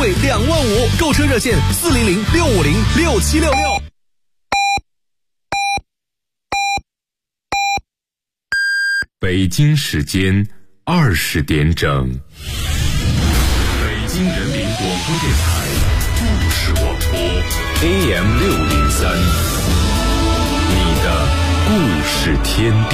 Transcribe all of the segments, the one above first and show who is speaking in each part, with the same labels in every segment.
Speaker 1: 惠25000，购车热线400-650-6766。
Speaker 2: 北京时间20点整，北京人民广播电台故事广播 AM603，你的故事天地。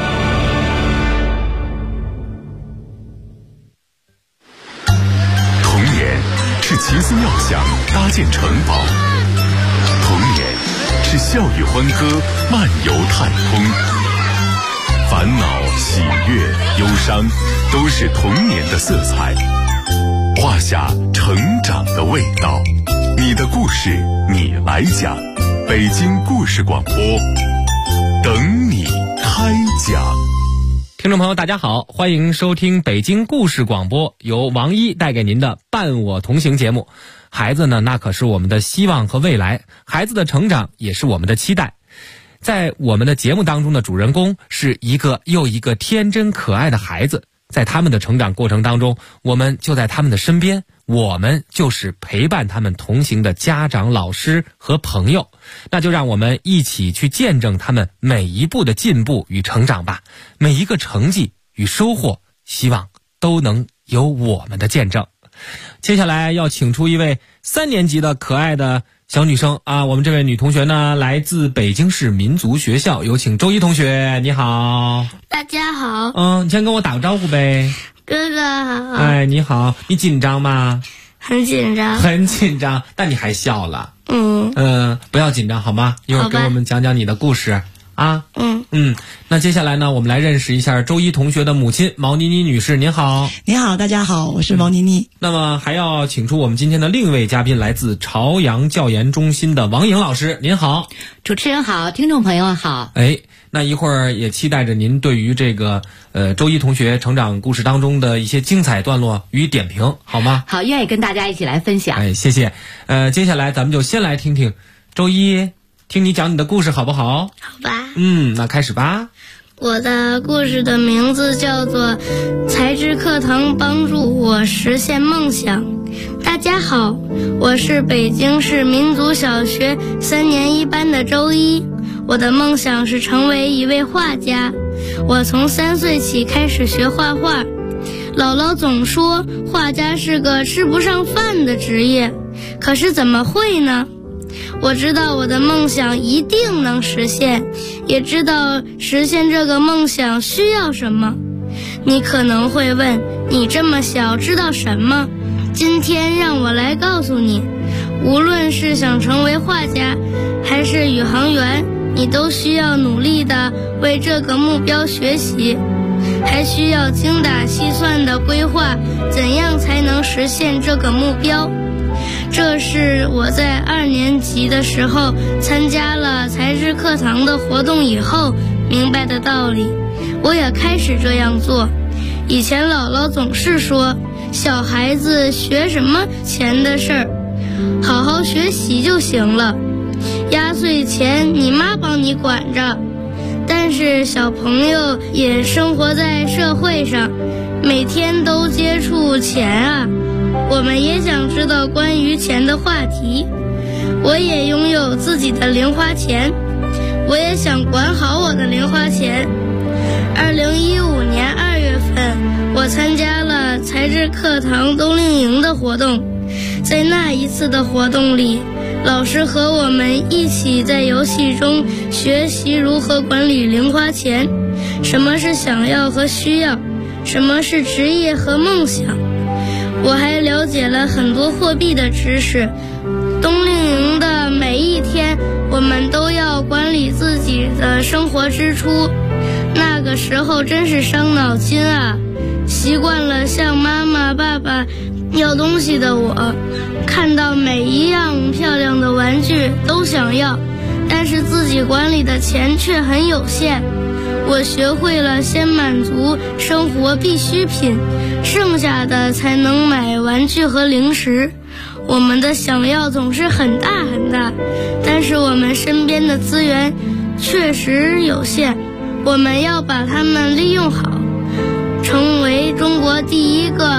Speaker 2: 童年是奇思妙想搭建城堡，童年是笑语欢歌漫游太空。烦恼、喜悦、忧伤，都是童年的色彩，画下成长的味道。你的故事，你来讲。北京故事广播，等你开讲。
Speaker 3: 听众朋友大家好，欢迎收听北京故事广播，由王一带给您的伴我同行节目。孩子呢，那可是我们的希望和未来，孩子的成长也是我们的期待。在我们的节目当中的主人公是一个又一个天真可爱的孩子，在他们的成长过程当中，我们就在他们的身边，我们就是陪伴他们同行的家长、老师和朋友。那就让我们一起去见证他们每一步的进步与成长吧，每一个成绩与收获，希望都能有我们的见证。接下来要请出一位3年级的可爱的小女生啊，我们这位女同学呢，来自北京市民族学校，有请周一同学。你好。
Speaker 4: 大家好。
Speaker 3: 你先跟我打个招呼呗。
Speaker 4: 哥哥好。
Speaker 3: 哎，你好。你紧张吗？
Speaker 4: 很紧张。
Speaker 3: 很紧张，但你还笑了。不要紧张好吗？一会儿给我们讲讲你的故事啊。那接下来呢，我们来认识一下周一同学的母亲毛妮妮女士。您好。
Speaker 5: 你好，大家好，我是毛妮妮。
Speaker 3: 那么还要请出我们今天的另一位嘉宾，来自朝阳教研中心的王颖老师。您好。
Speaker 6: 主持人好，听众朋友好。
Speaker 3: 那一会儿也期待着您对于这个周一同学成长故事当中的一些精彩段落予以点评，好吗？
Speaker 6: 好，愿意跟大家一起来分享。
Speaker 3: 谢谢。接下来咱们就先来听听周一，听你讲你的故事好不好？
Speaker 4: 好吧。
Speaker 3: 那开始吧。
Speaker 4: 我的故事的名字叫做才智课堂帮助我实现梦想。大家好，我是北京市民族小学3年1班的周一。我的梦想是成为一位画家。我从3岁起开始学画画。姥姥总说画家是个吃不上饭的职业，可是怎么会呢？我知道我的梦想一定能实现，也知道实现这个梦想需要什么。你可能会问，你这么小知道什么？今天让我来告诉你，无论是想成为画家还是宇航员，你都需要努力地为这个目标学习，还需要精打细算地规划怎样才能实现这个目标。这是我在2年级的时候参加了才智课堂的活动以后明白的道理，我也开始这样做。以前姥姥总是说，小孩子学什么钱的事儿，好好学习就行了，压岁钱你妈帮你管着。但是小朋友也生活在社会上，每天都接触钱啊，我们也想知道关于钱的话题。我也拥有自己的零花钱，我也想管好我的零花钱。2015年2月份，我参加了才智课堂冬令营的活动。在那一次的活动里，老师和我们一起在游戏中学习如何管理零花钱，什么是想要和需要，什么是职业和梦想。我还了解了很多货币的知识。冬令营的每一天，我们都要管理自己的生活支出，那个时候真是伤脑筋啊。习惯了向妈妈爸爸要东西的我，看到每一样漂亮的玩具都想要，但是自己管理的钱却很有限。我学会了先满足生活必需品，剩下的才能买玩具和零食。我们的想要总是很大很大，但是我们身边的资源确实有限，我们要把它们利用好，成为中国第一个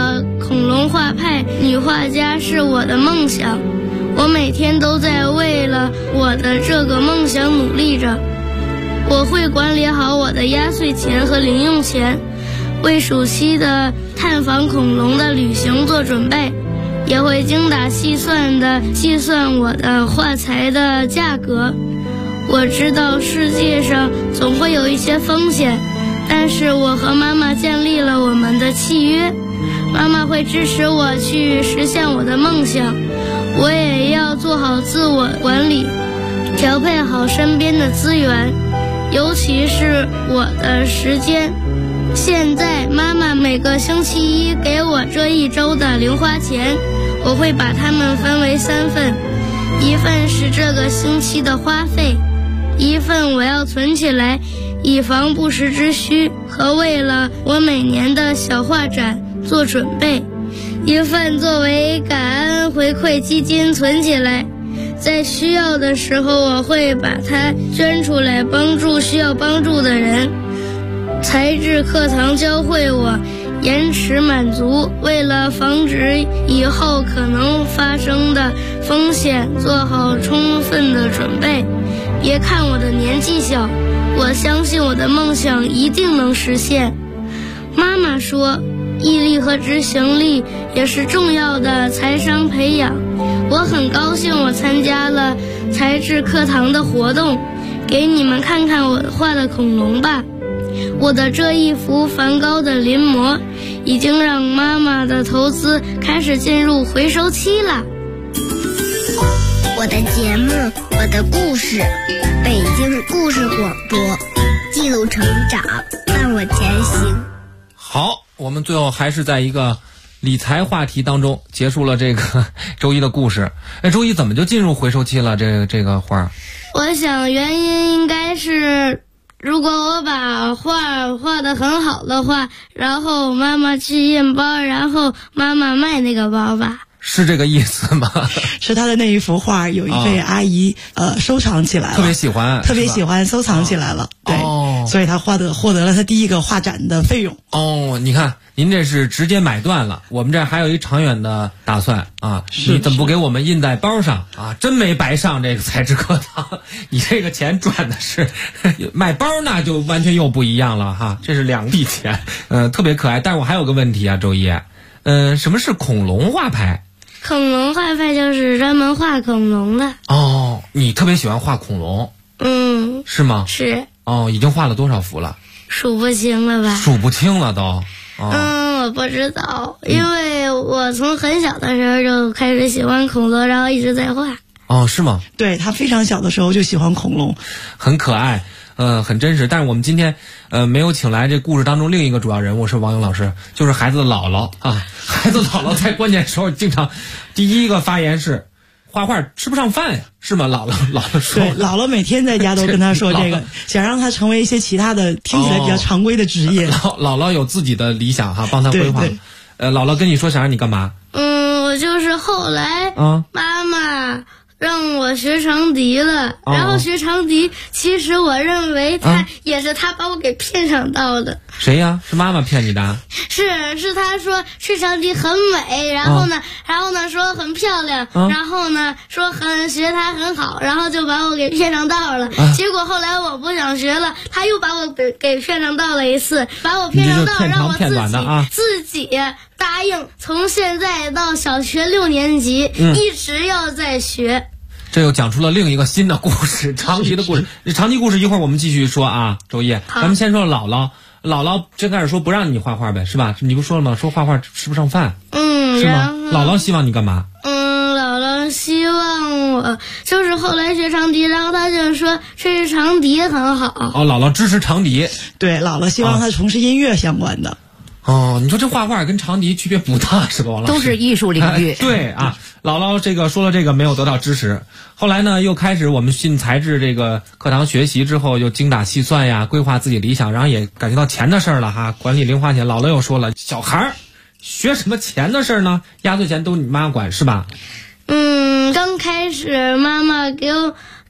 Speaker 4: 恐龙画派女画家是我的梦想，我每天都在为了我的这个梦想努力着。我会管理好我的压岁钱和零用钱，为暑期的探访恐龙的旅行做准备，也会精打细算地计算我的画材的价格。我知道世界上总会有一些风险，但是我和妈妈建立了我们的契约，妈妈会支持我去实现我的梦想，我也要做好自我管理，调配好身边的资源，尤其是我的时间。现在妈妈每个星期一给我这一周的零花钱，我会把它们分为3份，一份是这个星期的花费，一份我要存起来以防不时之需和为了我每年的小画展做准备，一份作为感恩回馈基金存起来，在需要的时候我会把它捐出来帮助需要帮助的人。材质课堂教会我延迟满足，为了防止以后可能发生的风险做好充分的准备。别看我的年纪小，我相信我的梦想一定能实现。妈妈说，毅力和执行力也是重要的财商培养。我很高兴我参加了材质课堂的活动，给你们看看我画的恐龙吧。我的这一幅梵高的临摹已经让妈妈的投资开始进入回收期了。
Speaker 7: 我的节目，我的故事，北京故事广播，记录成长，伴我前行。
Speaker 3: 好，我们最后还是在一个理财话题当中结束了这个周一的故事。周一怎么就进入回收期了？这个画，
Speaker 4: 我想原因应该是，如果我把画得很好的话，然后妈妈去印包，然后妈妈卖那个包吧。
Speaker 3: 是这个意思吗？
Speaker 5: 是他的那一幅画有一位阿姨收藏起来了，
Speaker 3: 特别喜欢收
Speaker 5: 藏起来了。对，所以他获得了他第一个画展的费用。
Speaker 3: 你看您这是直接买断了，我们这还有一长远的打算啊！你怎么不给我们印在包上啊？真没白上这个材质课堂，你这个钱赚的是卖包，那就完全又不一样了哈，这是2笔钱，特别可爱。但是我还有个问题啊，周一，什么是恐龙画派？
Speaker 4: 恐龙画派就是专门画恐龙的。
Speaker 3: 你特别喜欢画恐龙？是吗？
Speaker 4: 是。
Speaker 3: 已经画了多少幅了？
Speaker 4: 数不清了吧？
Speaker 3: 数不清了都。
Speaker 4: 我不知道，因为我从很小的时候就开始喜欢恐龙，然后一直在画。
Speaker 3: 是吗？
Speaker 5: 对，他非常小的时候就喜欢恐龙，
Speaker 3: 很可爱，很真实。但是我们今天没有请来这故事当中另一个主要人物是王勇老师，就是孩子的姥姥啊。孩子姥姥在关键时候经常第一个发言是画画吃不上饭呀，是吗？姥姥说。
Speaker 5: 对，姥姥每天在家都跟他说这个，想让他成为一些其他的听起来比较常规的职业。
Speaker 3: 姥姥有自己的理想哈，帮他规划。姥姥跟你说想让你干嘛？
Speaker 4: 我就是后来妈妈让我学长笛了，然后学长笛，其实我认为也是他把我给骗上道的。
Speaker 3: 谁呀？是妈妈骗你的？
Speaker 4: 是他说吹长笛很美，然后呢说很漂亮，然后呢说学它很好，然后就把我给骗上道了。结果后来我不想学了，他又把我给骗上道了一次，把我骗上道，让我自己答应从现在到小学6年级一直要在学。
Speaker 3: 这又讲出了另一个新的故事，长笛的故事。长笛故事一会儿我们继续说啊，周一，咱们先说姥姥。姥姥最开始说不让你画画呗，是吧？你不说了吗？说画画吃不上饭。是吗？姥姥希望你干嘛？
Speaker 4: 姥姥希望我就是后来学长笛，然后他就说吹长笛很好。
Speaker 3: 姥姥支持长笛。
Speaker 5: 对，姥姥希望他从事音乐相关的。
Speaker 3: 你说这画画跟长笛区别不大是吧，王老师？
Speaker 6: 都是艺术领域。
Speaker 3: 对啊，姥姥这个说了这个没有得到支持，后来呢又开始我们进材质这个课堂学习之后，又精打细算呀，规划自己理想，然后也感觉到钱的事儿了哈，管理零花钱。姥姥又说了，小孩学什么钱的事儿呢？压岁钱都你妈管是吧？
Speaker 4: 刚开始妈妈给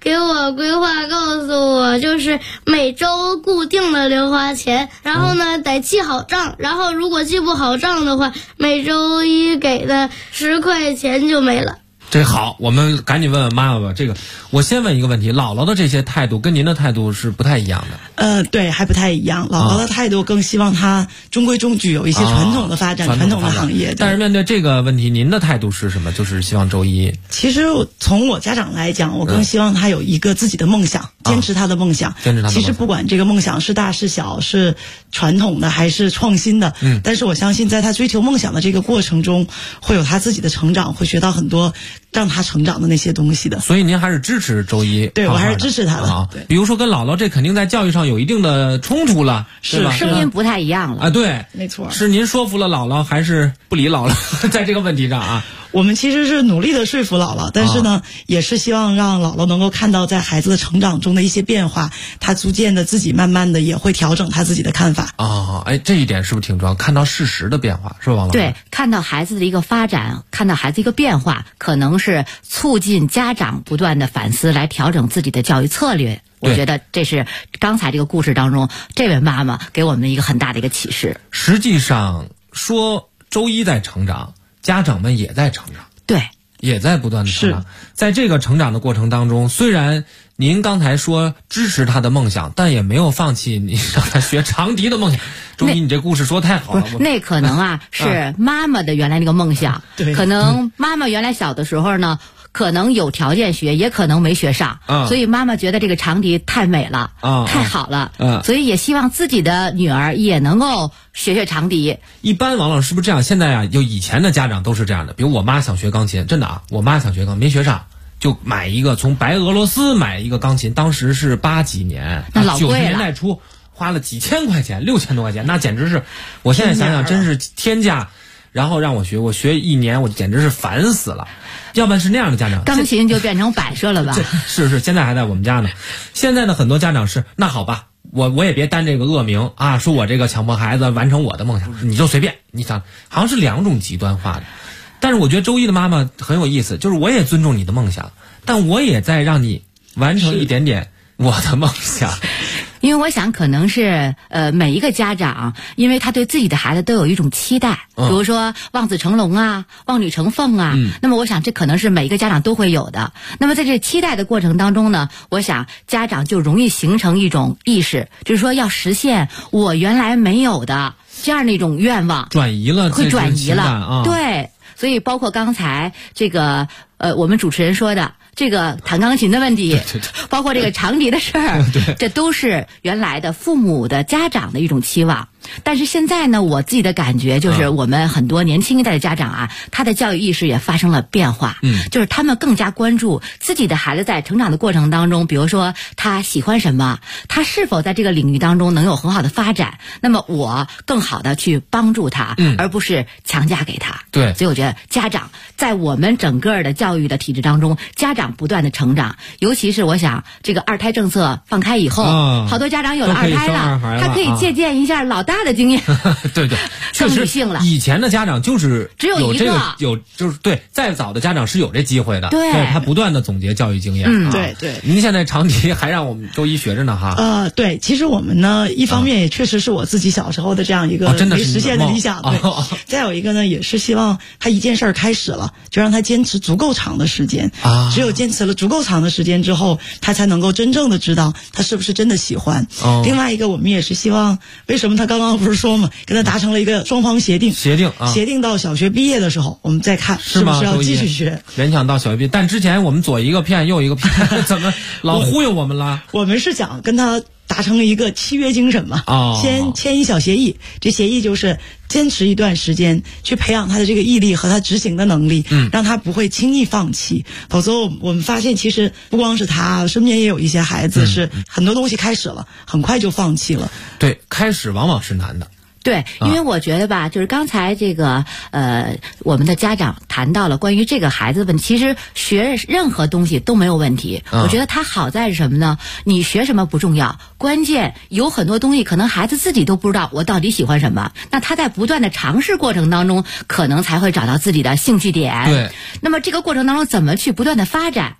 Speaker 4: 给我规划，告诉我就是每周固定的零花钱，然后呢得记好账，然后如果记不好账的话，每周一给的10块钱就没了。
Speaker 3: 这好，我们赶紧问问妈妈吧。这个，我先问一个问题：姥姥的这些态度跟您的态度是不太一样的。
Speaker 5: 对，还不太一样。姥姥的态度更希望她中规中矩，有一些传统的发展，传统的行业。
Speaker 3: 但是面对这个问题，您的态度是什么？就是希望周一。
Speaker 5: 其实从我家长来讲，我更希望他有一个自己的梦想，坚持他的梦想。
Speaker 3: 坚持他的梦想。
Speaker 5: 其实不管这个梦想是大是小，是传统的还是创新的，但是我相信在他追求梦想的这个过程中，会有他自己的成长，会学到很多让他成长的那些东西的。
Speaker 3: 所以您还是支持周一？
Speaker 5: 对，我还是支持他的。
Speaker 3: 对，比如说跟姥姥这肯定在教育上有一定的冲突了，是吧？
Speaker 6: 声音不太一样了
Speaker 3: 啊。对，
Speaker 5: 没错。
Speaker 3: 是您说服了姥姥，还是不理姥姥？在这个问题上啊。
Speaker 5: 我们其实是努力的说服姥姥，但是呢，也是希望让姥姥能够看到在孩子的成长中的一些变化，他逐渐的自己慢慢的也会调整他自己的看法。
Speaker 3: 这一点是不是挺重要？看到事实的变化，是吧，王老师？
Speaker 6: 对，看到孩子的一个发展，看到孩子一个变化，可能是促进家长不断的反思，来调整自己的教育策略。我觉得这是刚才这个故事当中，这位妈妈给我们一个很大的一个启示。
Speaker 3: 实际上说周一在成长，家长们也在成长，
Speaker 6: 对，
Speaker 3: 也在不断的成长。在这个成长的过程当中，虽然您刚才说支持他的梦想，但也没有放弃你让他学长笛的梦想。周一，你这故事说太好了。
Speaker 6: 那可能是妈妈的原来那个梦想，可能妈妈原来小的时候呢，可能有条件学，也可能没学上，所以妈妈觉得这个长笛太美了，太好了，所以也希望自己的女儿也能够学学长笛。
Speaker 3: 一般王老师是不是这样？现在就以前的家长都是这样的，比如我妈想学钢琴，真的我妈想学钢琴没学上，就买一个从白俄罗斯买一个钢琴，当时是80几年，
Speaker 6: 那老贵了，90
Speaker 3: 年代初花了几千块钱，6000多块钱，那简直是，我现在想想真是天价。然后让我学1年，我简直是烦死了。要不然是那样的家长，
Speaker 6: 钢琴就变成摆设了吧？
Speaker 3: 是，现在还在我们家呢。现在的很多家长是，那好吧，我也别担这个恶名啊，说我这个强迫孩子完成我的梦想，你就随便。你想，好像是2种极端化的。但是我觉得周一的妈妈很有意思，就是我也尊重你的梦想，但我也在让你完成一点点我的梦想。
Speaker 6: 因为我想可能是每一个家长，因为他对自己的孩子都有一种期待，比如说望子成龙啊，望女成凤啊，那么我想这可能是每一个家长都会有的。那么在这期待的过程当中呢，我想家长就容易形成一种意识，就是说要实现我原来没有的这样的一种愿望，
Speaker 3: 转移了，
Speaker 6: 会转移了，对。所以包括刚才这个我们主持人说的这个弹钢琴的问题，包括这个长笛的事儿，这都是原来的父母的家长的一种期望。但是现在呢，我自己的感觉就是我们很多年轻一代的家长啊，他的教育意识也发生了变化，就是他们更加关注自己的孩子在成长的过程当中，比如说他喜欢什么，他是否在这个领域当中能有很好的发展，那么我更好的去帮助他，而不是强加给他。
Speaker 3: 对，
Speaker 6: 所以我觉得家长在我们整个的教育的体制当中，家长不断的成长，尤其是我想这个2胎政策放开以后，好多家长有了2胎了，他可以借鉴一下老大的经验。
Speaker 3: 对，确实以前的家长就是
Speaker 6: 只有一个，
Speaker 3: 就是对，再早的家长是有这机会的，
Speaker 6: 对，
Speaker 3: 他不断的总结教育经验。
Speaker 5: 对。
Speaker 3: 您现在长笛还让我们周一学着呢哈。
Speaker 5: 对，其实我们呢，一方面也确实是我自己小时候的这样一个没实现的理想，对。再有一个呢，也是希望他一件事儿开始了，就让他坚持足够长的时间。只有坚持了足够长的时间之后，他才能够真正的知道他是不是真的喜欢。另外一个，我们也是希望，为什么他刚刚不是说嘛，跟他达成了一个双方协定到小学毕业的时候，我们再看是不是要继续学。
Speaker 3: 勉强到小学毕业，但之前我们左一个骗右一个骗，怎么老忽悠我们了？
Speaker 5: 我们是想跟他达成一个契约精神嘛，先签一小协议，这协议就是坚持一段时间，去培养他的这个毅力和他执行的能力，让他不会轻易放弃。否则我们发现其实不光是他，身边也有一些孩子是很多东西开始了，很快就放弃了。
Speaker 3: 对，开始往往是难的。
Speaker 6: 对，因为我觉得吧，就是刚才这个我们的家长谈到了关于这个孩子的问题，其实学任何东西都没有问题。我觉得他好在是什么呢？你学什么不重要，关键有很多东西可能孩子自己都不知道我到底喜欢什么，那他在不断的尝试过程当中，可能才会找到自己的兴趣点。
Speaker 3: 对，
Speaker 6: 那么这个过程当中怎么去不断的发展？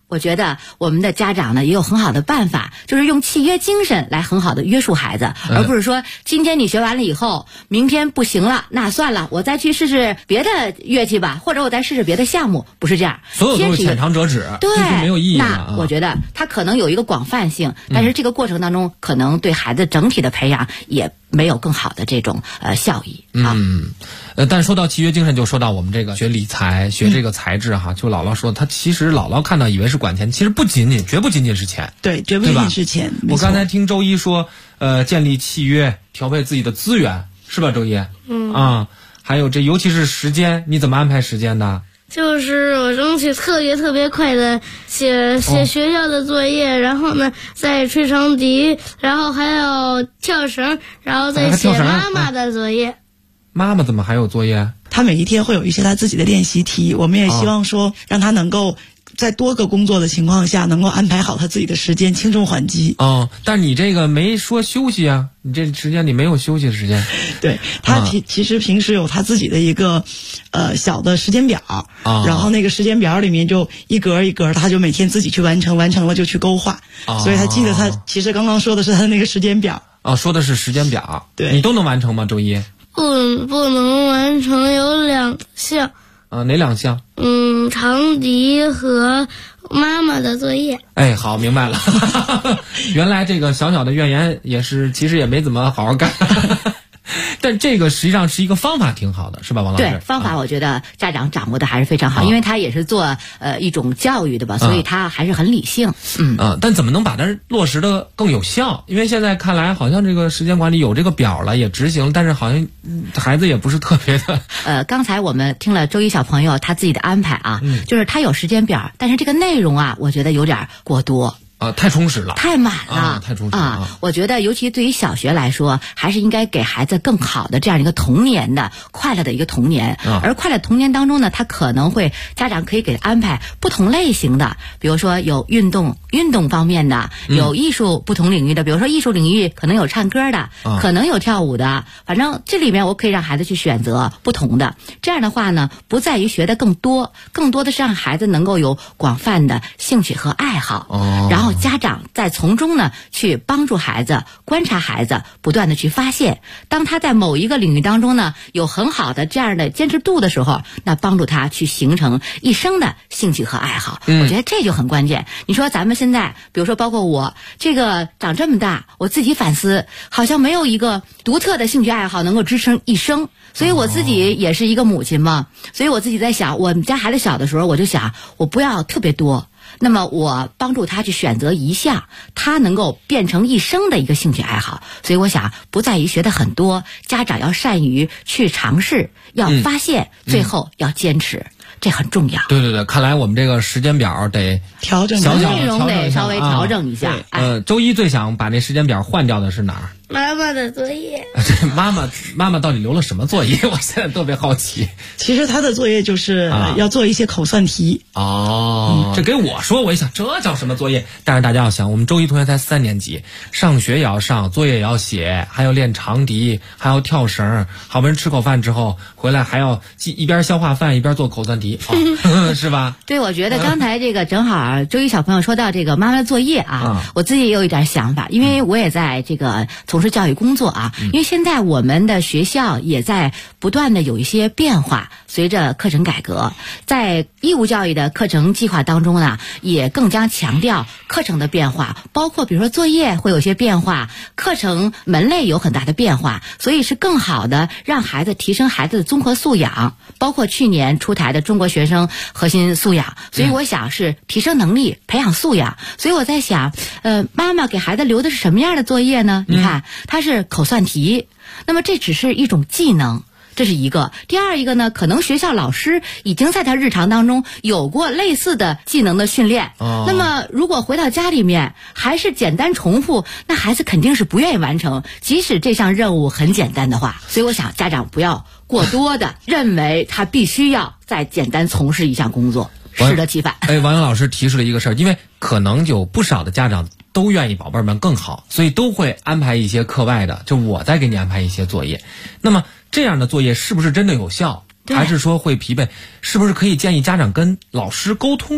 Speaker 6: 我觉得我们的家长呢也有很好的办法，就是用契约精神来很好的约束孩子，而不是说今天你学完了以后，明天不行了，那算了，我再去试试别的乐器吧，或者我再试试别的项目，不是这样。
Speaker 3: 所有都是浅尝辄止，
Speaker 6: 对，
Speaker 3: 没有意义
Speaker 6: 那我觉得它可能有一个广泛性，但是这个过程当中可能对孩子整体的培养也没有更好的这种效益啊。
Speaker 3: 但说到契约精神，就说到我们这个学理财、学这个财制哈，就姥姥说，他其实姥姥看到以为是管钱，其实绝不仅仅是钱，
Speaker 5: 对，绝不仅仅是钱。
Speaker 3: 我刚才听周一说，建立契约，调配自己的资源，是吧，周一？还有这尤其是时间，你怎么安排时间的？
Speaker 4: 就是我争取特别快的写学校的作业，然后呢再吹长笛，然后还要跳绳，然后再写妈妈的作业。
Speaker 3: 妈妈怎么还有作业？
Speaker 5: 他每一天会有一些他自己的练习题，我们也希望说让他能够在多个工作的情况下能够安排好他自己的时间，轻重缓急。
Speaker 3: 但你这个没说休息啊，你这时间你没有休息的时间。
Speaker 5: 对，他其实平时有他自己的一个小的时间表，然后那个时间表里面就一格一格，他就每天自己去完成，完成了就去勾画。所以他记得他其实刚刚说的是他的那个时间表。
Speaker 3: 说的是时间表。
Speaker 5: 对，
Speaker 3: 你都能完成吗？周一？
Speaker 4: 不能完成，有2项。
Speaker 3: 哪2项？
Speaker 4: 长笛和妈妈的作业。
Speaker 3: 好，明白了。原来这个小小的怨言也是，其实也没怎么好好干。但这个实际上是一个方法，挺好的，是吧，王老师？
Speaker 6: 对，方法我觉得家长掌握的还是非常好，因为他也是做一种教育的吧，所以他还是很理性。
Speaker 3: 但怎么能把它落实的更有效？因为现在看来，好像这个时间管理有这个表了，也执行，但是好像孩子也不是特别的。
Speaker 6: 刚才我们听了周一小朋友他自己的安排啊，就是他有时间表，但是这个内容啊，我觉得有点过多。
Speaker 3: 太充实了，
Speaker 6: 太满了，
Speaker 3: 太充实了
Speaker 6: 我觉得尤其对于小学来说，还是应该给孩子更好的这样一个童年的快乐的一个童年。而快乐童年当中呢，他可能会家长可以给他安排不同类型的，比如说有运动方面的，有艺术不同领域的，比如说艺术领域可能有唱歌的，可能有跳舞的，反正这里面我可以让孩子去选择不同的。这样的话呢，不在于学的更多的是让孩子能够有广泛的兴趣和爱好。然后家长在从中呢去帮助孩子，观察孩子，不断的去发现，当他在某一个领域当中呢有很好的这样的坚持度的时候，那帮助他去形成一生的兴趣和爱好。我觉得这就很关键。你说咱们现在比如说包括我这个长这么大，我自己反思，好像没有一个独特的兴趣爱好能够支撑一生。所以我自己也是一个母亲嘛，所以我自己在想，我们家孩子小的时候，我就想我不要特别多，那么我帮助他去选择一项他能够变成一生的一个兴趣爱好。所以我想不在于学的很多，家长要善于去尝试，要发现，最后要坚持，这很重要。
Speaker 3: 对，看来我们这个时间表得
Speaker 5: 调整，
Speaker 6: 内容得稍微调整一下。
Speaker 3: 周一最想把那时间表换掉的是哪儿？
Speaker 4: 妈妈的作业。
Speaker 3: 妈妈到底留了什么作业？我现在特别好奇。
Speaker 5: 其实他的作业就是要做一些口算题。
Speaker 3: 这给我说，我一想这叫什么作业？但是大家要想，我们周一同学才3年级，上学也要上，作业也要写，还要练长笛，还要跳绳，好不容易吃口饭之后回来还要一边消化饭一边做口算题，是吧？
Speaker 6: 对，我觉得刚才这个正好周一小朋友说到这个妈妈的作业我自己也有一点想法，因为我也在这个从事教育工作因为现在我们的学校也在不断的有一些变化，随着课程改革，在义务教育的课程计划当中呢，也更加强调课程的变化，包括比如说作业会有些变化，课程门类有很大的变化，所以是更好的让孩子提升孩子的综合素养，包括去年出台的中国学生核心素养，所以我想是提升能力，培养素养。所以我在想妈妈给孩子留的是什么样的作业呢？你看它是口算题，那么这只是一种技能，这是一个。第二一个呢，可能学校老师已经在他日常当中有过类似的技能的训练那么如果回到家里面还是简单重复，那孩子肯定是不愿意完成，即使这项任务很简单的话。所以我想家长不要过多的认为他必须要再简单从事一项工作，适得其反。
Speaker 3: 王勇老师提示了一个事儿，因为可能有不少的家长都愿意宝贝儿们更好，所以都会安排一些课外的，就我再给你安排一些作业。那么这样的作业是不是真的有效，还是说会疲惫？是不是可以建议家长跟老师沟通一下？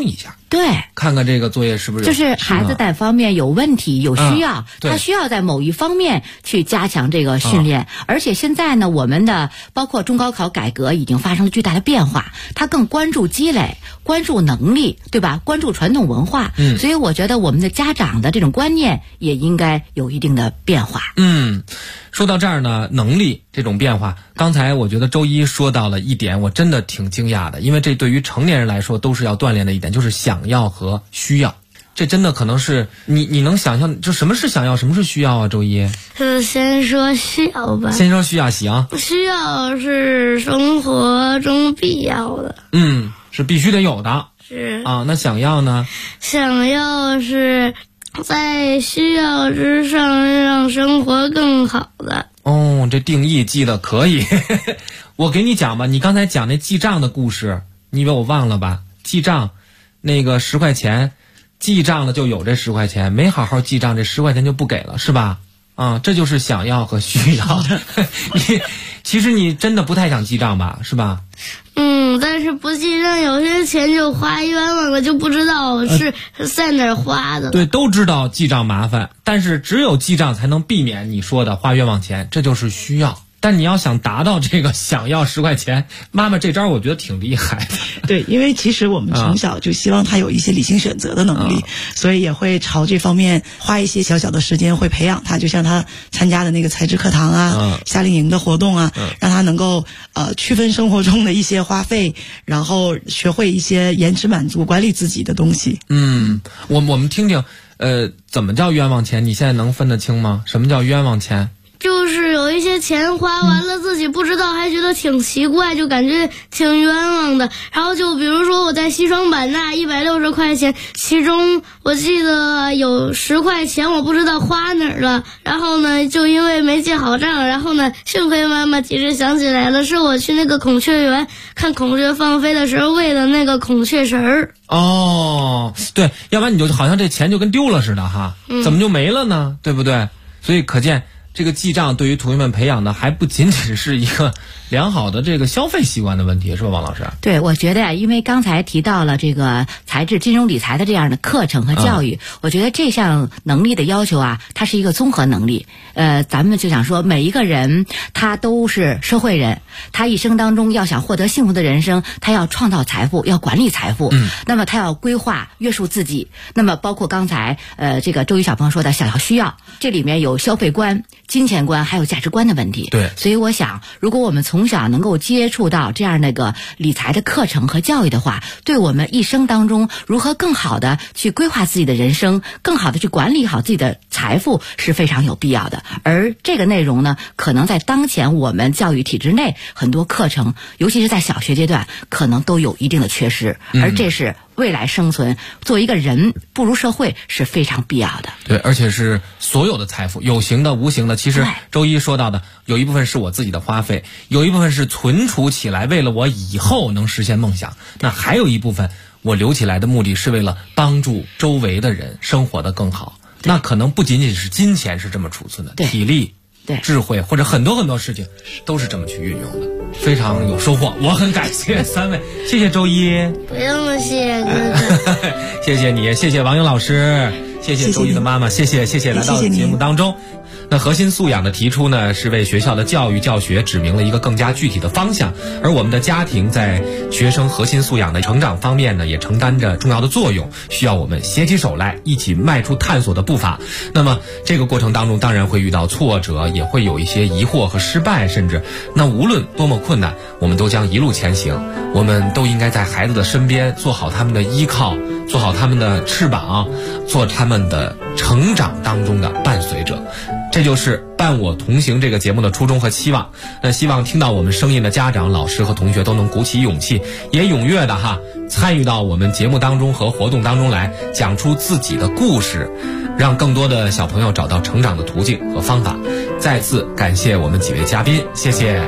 Speaker 6: 对，
Speaker 3: 看看这个作业是不是
Speaker 6: 就是孩子哪方面有问题有需要，他需要在某一方面去加强这个训练。而且现在呢，我们的包括中高考改革已经发生了巨大的变化，他更关注积累，关注能力，对吧？关注传统文化。所以我觉得我们的家长的这种观念也应该有一定的变化。
Speaker 3: 说到这儿呢，能力这种变化，刚才我觉得周一说到了一点，我真的挺惊讶的，因为这对于成年人来说都是要锻炼的一点，就是想要和需要。这真的可能是你能想象，就什么是想要，什么是需要啊？周一，
Speaker 4: 先说需要吧。
Speaker 3: 先说需要，行。
Speaker 4: 需要是生活中必要的，
Speaker 3: 是必须得有的。
Speaker 4: 是
Speaker 3: 啊，那想要呢？
Speaker 4: 想要是在需要之上让生活更好的。
Speaker 3: 这定义记得可以。我给你讲吧，你刚才讲那记账的故事，你以为我忘了吧？记账，那个10块钱，记账了就有这10块钱，没好好记账，这10块钱就不给了，是吧？这就是想要和需要。其实你真的不太想记账吧，是吧？
Speaker 4: 但是不记账，有些钱就花冤枉了，就不知道是在哪儿花的。
Speaker 3: 对，都知道记账麻烦，但是只有记账才能避免你说的花冤枉钱，这就是需要。但你要想达到这个想要10块钱，妈妈这招我觉得挺厉害的。
Speaker 5: 对，因为其实我们从小就希望他有一些理性选择的能力，所以也会朝这方面花一些小小的时间，会培养他。就像他参加的那个才智课堂啊，夏令营的活动啊，让他能够区分生活中的一些花费，然后学会一些延迟满足、管理自己的东西。
Speaker 3: 我们听听，怎么叫冤枉钱？你现在能分得清吗？什么叫冤枉钱？
Speaker 4: 就是有一些钱花完了自己不知道，还觉得挺奇怪，就感觉挺冤枉的。然后就比如说我在西双版纳160块钱，其中我记得有10块钱我不知道花哪儿了，然后呢就因为没记好账，然后呢幸亏妈妈及时想起来了，是我去那个孔雀园看孔雀放飞的时候喂的那个孔雀食儿。
Speaker 3: 对，要不然你就好像这钱就跟丢了似的哈，怎么就没了呢？对不对？所以可见这个记账对于同学们培养的还不仅仅是一个良好的这个消费习惯的问题，是吧，王老师？
Speaker 6: 对，我觉得呀，因为刚才提到了这个财智、金融理财的这样的课程和教育，我觉得这项能力的要求啊，它是一个综合能力。咱们就想说，每一个人他都是社会人，他一生当中要想获得幸福的人生，他要创造财富，要管理财富，那么他要规划、约束自己。那么包括刚才这个周宇小朋友说的想要需要，这里面有消费观、金钱观还有价值观的问题。
Speaker 3: 对，
Speaker 6: 所以我想，如果我们从小能够接触到这样那个理财的课程和教育的话，对我们一生当中如何更好的去规划自己的人生，更好的去管理好自己的财富是非常有必要的。而这个内容呢，可能在当前我们教育体制内很多课程，尤其是在小学阶段，可能都有一定的缺失，而这是未来生存作为一个人步入社会是非常必要的。
Speaker 3: 对，而且是所有的财富，有形的无形的。其实周一说到的有一部分是我自己的花费，有一部分是存储起来为了我以后能实现梦想，那还有一部分我留起来的目的是为了帮助周围的人生活得更好。那可能不仅仅是金钱是这么储存的，体力、智慧或者很多很多事情都是这么去运用的，非常有收获。我很感谢三位，谢谢周一。
Speaker 4: 不用了，谢谢哥哥。
Speaker 3: 谢谢你，谢谢王英老师，谢谢周一的妈妈，谢谢来到节目当中。那核心素养的提出呢，是为学校的教育教学指明了一个更加具体的方向，而我们的家庭在学生核心素养的成长方面呢，也承担着重要的作用，需要我们携起手来，一起迈出探索的步伐。那么这个过程当中当然会遇到挫折，也会有一些疑惑和失败，甚至那无论多么困难，我们都将一路前行。我们都应该在孩子的身边，做好他们的依靠，做好他们的翅膀，做他们的成长当中的伴随者。这就是伴我同行这个节目的初衷和期望。那希望听到我们声音的家长、老师和同学都能鼓起勇气，也踊跃的参与到我们节目当中和活动当中来，讲出自己的故事，让更多的小朋友找到成长的途径和方法。再次感谢我们几位嘉宾，谢谢。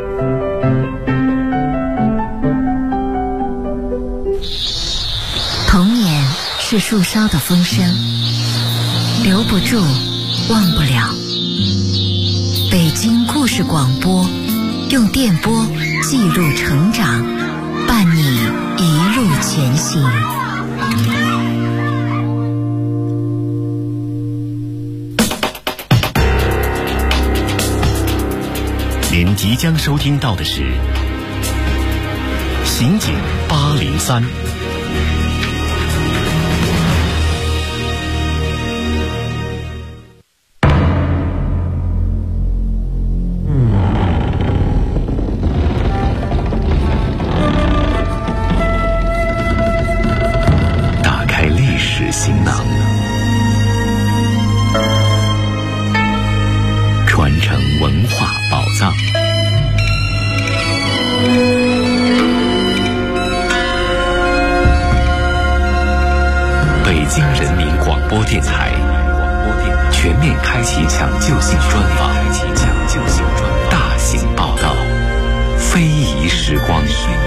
Speaker 8: 童年是树梢的风声，留不住，忘不了。北京故事广播，用电波记录成长，伴你一路前行。
Speaker 2: 您即将收听到的是《刑警803》。打开历史行囊，传承文化宝藏。北京人民广播电台全面开启抢救性专访，大型报道，非遗时光。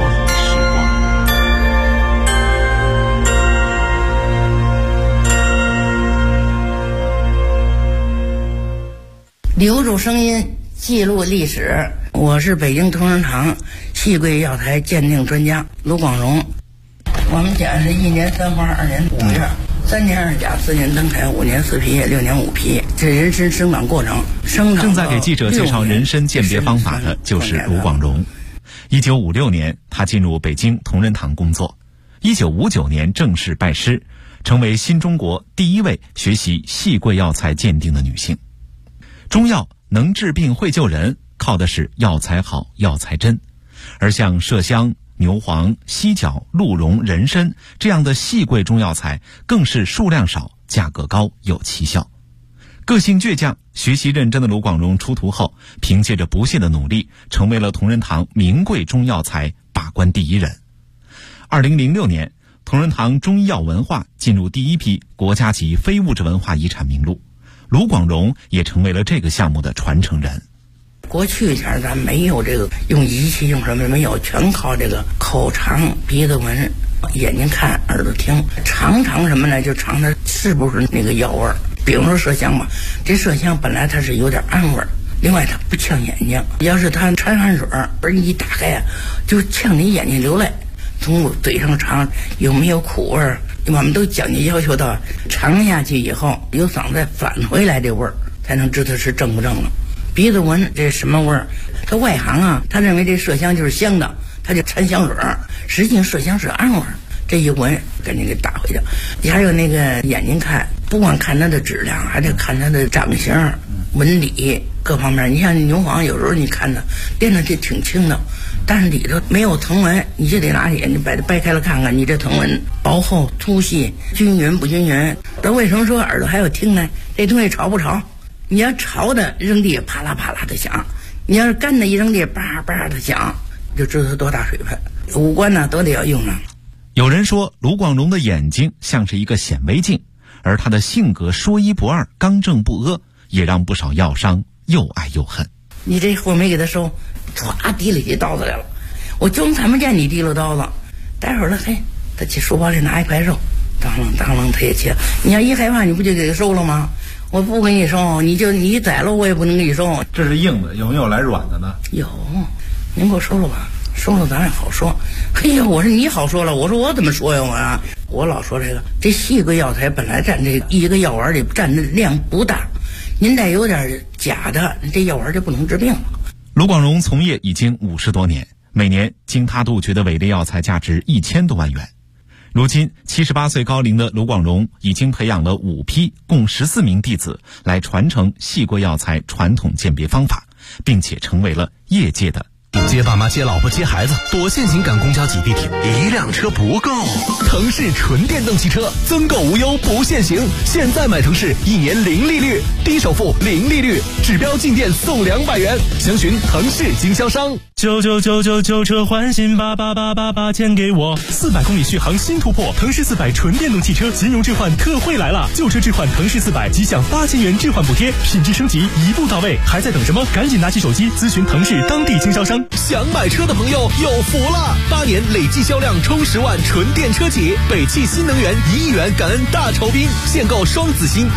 Speaker 9: 留住声音，记录历史。我是北京同仁堂细桂药材鉴定专家卢广荣。我们家是1年3花2年5月，3年2甲4年登台5年4批6年5批，这人参生长过程。
Speaker 2: 正在给记者介绍人参鉴别方法的就是卢广荣。1956年，他进入北京同仁堂工作。1959年正式拜师，成为新中国第一位学习细桂药材鉴定的女性。中药能治病会救人，靠的是药材好药材真，而像麝香、牛黄、犀角、鹿茸、人参这样的细桂中药材更是数量少、价格高、有奇效。个性倔强、学习认真的卢广荣出徒后，凭借着不懈的努力，成为了同仁堂名贵中药材把关第一人。2006年，同仁堂中医药文化进入第一批国家级非物质文化遗产名录，卢广荣也成为了这个项目的传承人。
Speaker 9: 过去前咱没有这个用仪器用什么没有，全靠这个口尝、鼻子闻、眼睛看、耳朵听，尝什么呢？就尝它是不是那个药味儿。比如说麝香吧，这麝香本来它是有点氨味儿，另外它不呛眼睛。要是它掺汗水，而你一打开呀，就呛你眼睛流泪。从嘴上尝有没有苦味儿，我们都讲究要求到尝下去以后有嗓子返回来这味儿，才能知道是正不正了。鼻子闻这什么味儿？他外行啊，他认为这麝香就是香的，他就掺香水儿，实际上麝香是氨味儿。这一闻赶紧给打回去。你还有那个眼睛看，不光看它的质量，还得看它的长形、纹理各方面。你像牛黄，有时候你看它练的就挺轻的，但是里头没有藤纹，你就得拿起你把它掰开了看看，你这藤纹薄厚、粗细、均匀不均匀。那为什么说耳朵还要听呢？这东西潮不潮？你要潮的扔地啪啦啪啦的响，你要是干的一扔地叭叭的响，就知道它多大水分。五官呢都得要用上。
Speaker 2: 有人说卢广荣的眼睛像是一个显微镜，而他的性格说一不二、刚正不阿，也让不少药商又爱又恨。
Speaker 9: 你这货没给他收，唰提了起刀子来了，我就看不见你提了刀子。待会儿了，嘿，他去书包里拿一块肉，当啷当啷他也切。你要一害怕，你不就给他收了吗？我不给你收，你宰了我也不能给你收。
Speaker 1: 这是硬的，有没有来软的呢？
Speaker 9: 有，您给我收了吧，收了咱也好说。嘿呀，我说你好说了，我说我怎么说呀我老说这细桂药材本来占这一个药丸里占的量不大，您再有点假的，这药丸就不能治病了。
Speaker 2: 卢广荣从业已经50多年，每年经他杜绝的伪劣药材价值1000多万元。如今78岁高龄的卢广荣已经培养了5批共14名弟子来传承细桂药材传统鉴别方法，并且成为了业界的
Speaker 1: 接爸妈、接老婆、接孩子，躲现行赶公交挤地铁，一辆车不够。腾势纯电动汽车增购无忧不限行，现在买腾势1年0利率，低首付0利率，指标进店送200元，详询腾势经销商。99999车换新88888钱给我，400公里续航新突破，腾势400纯电动汽车金融置换特惠来了，旧车置换腾势400即享8000元置换补贴，品质升级一步到位，还在等什么？赶紧拿起手机咨询腾势当地经销商。想买车的朋友有福了，8年累计销量冲10万纯电车企，北汽新能源1亿元感恩大酬宾，现购双子星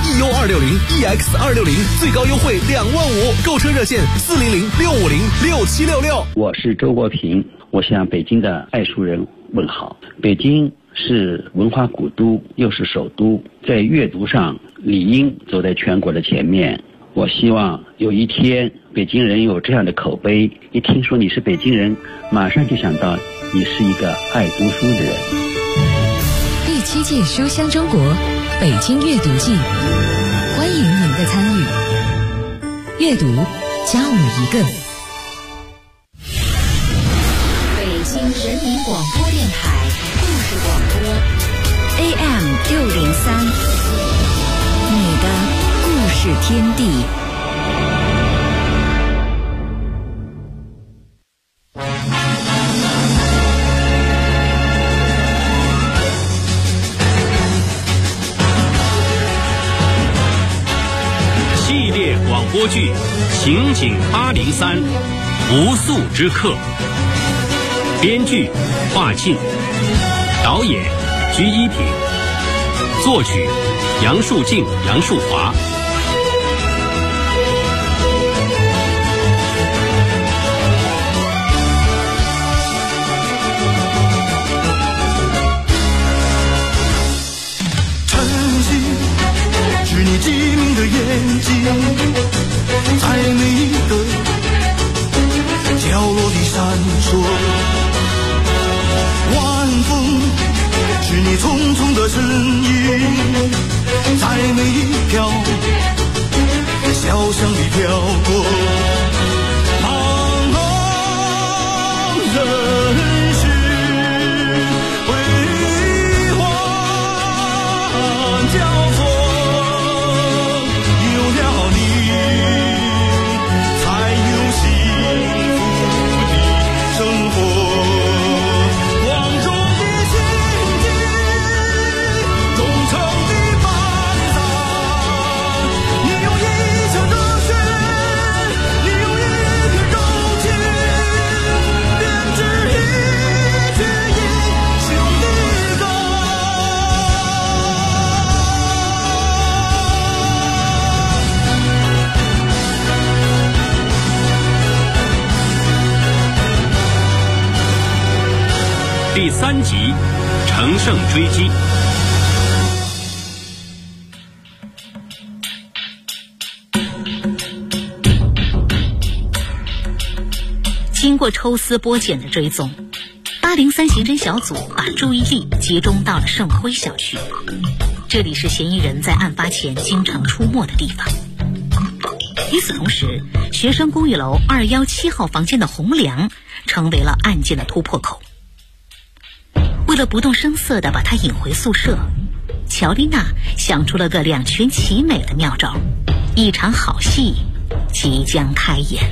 Speaker 1: EU260、EX260，最高优惠2万5，购车热线400-650-6766。
Speaker 10: 我是周国平，我向北京的爱书人问好。北京是文化古都，又是首都，在阅读上理应走在全国的前面。我希望有一天北京人有这样的口碑，一听说你是北京人，马上就想到你是一个爱读书的人。
Speaker 8: 第7届书香中国北京阅读季，欢迎您的参与。阅读教你一个。北京人民广播电台故事广播 AM603，你的故事天地。
Speaker 11: 系列广播剧《刑警803不速之客》，编剧华沁，导演鞠一平，作曲杨树静、杨树华。
Speaker 12: 是你机敏的眼睛，在每一个角落里闪烁。晚风是你匆匆的身影，在每一条小巷里飘过。茫茫人世辉煌交错。
Speaker 11: 第3集《乘胜追击》。
Speaker 13: 经过抽丝剥茧的追踪，803刑侦小组把注意力集中到了盛辉小区，这里是嫌疑人在案发前经常出没的地方。与此同时，学生公寓楼217号房间的红梁成为了案件的突破口。为了不动声色地把他引回宿舍，乔丽娜想出了个两全其美的妙招，一场好戏即将开演。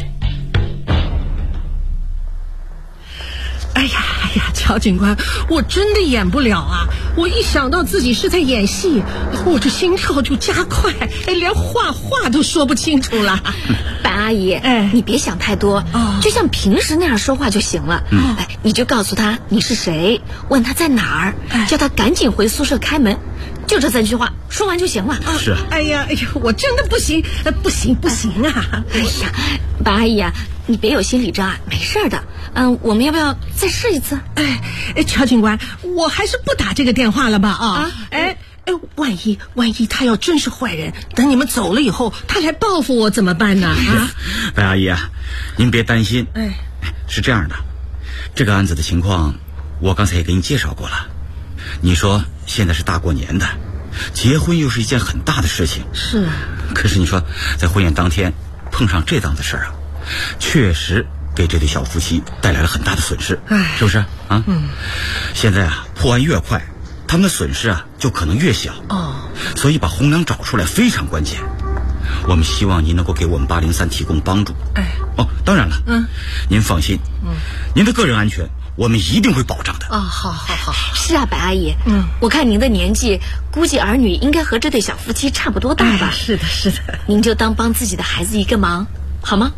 Speaker 14: 哎呀，乔警官，我真的演不了啊！我一想到自己是在演戏，我这心跳就加快，连话都说不清楚了。
Speaker 15: 白阿姨，你别想太多，就像平时那样说话就行了。你就告诉他你是谁，问他在哪儿，叫他赶紧回宿舍开门，就这3句话，说完就行了。
Speaker 12: 是。
Speaker 14: 哎呀，我真的不行啊！
Speaker 15: 哎呀，白阿姨啊，你别有心理障碍，没事的。我们要不要再试一次？
Speaker 14: 乔警官，我还是不打这个电话了吧？万一他要真是坏人，等你们走了以后，他来报复我怎么办呢？
Speaker 16: 白阿姨啊，您别担心。是这样的，这个案子的情况，我刚才也给你介绍过了。你说现在是大过年的，结婚又是一件很大的事情。
Speaker 14: 是啊。
Speaker 16: 可是你说，在婚宴当天碰上这档子事儿啊，确实给这对小夫妻带来了很大的损失，是不是啊？现在啊，破案越快，他们的损失啊就可能越小。所以把红娘找出来非常关键。我们希望您能够给我们803提供帮助。当然了，您放心，您的个人安全我们一定会保障的。
Speaker 14: 好。
Speaker 15: 是啊，白阿姨，我看您的年纪，估计儿女应该和这对小夫妻差不多大吧？
Speaker 14: 是的。
Speaker 15: 您就当帮自己的孩子一个忙，好吗？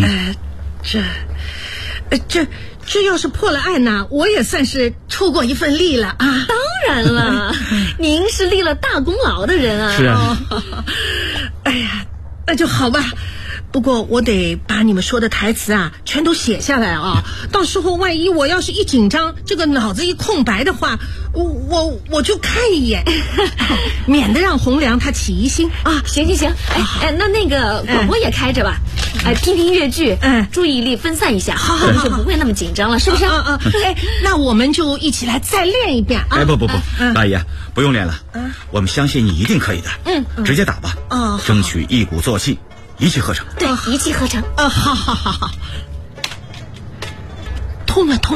Speaker 14: 这要是破了案呢，我也算是出过一份力了啊！
Speaker 15: 当然了，您是立了大功劳的人啊！
Speaker 16: 是啊。
Speaker 14: 哎呀，那就好吧。 不过我得把你们说的台词啊全都写下来啊，到时候万一我要是一紧张，这个脑子一空白的话，我就看一眼，免得让洪良他起疑心
Speaker 15: 啊。行，那个广播也开着吧，听听越剧，注意力分散一下，就不会那么紧张了，是不是？
Speaker 14: 那我们就一起来再练一遍啊！
Speaker 16: 不，大爷不用练了，我们相信你一定可以的，直接打吧，争取一鼓作气，一气呵成。
Speaker 15: 对，一气呵成。
Speaker 14: 好，通了。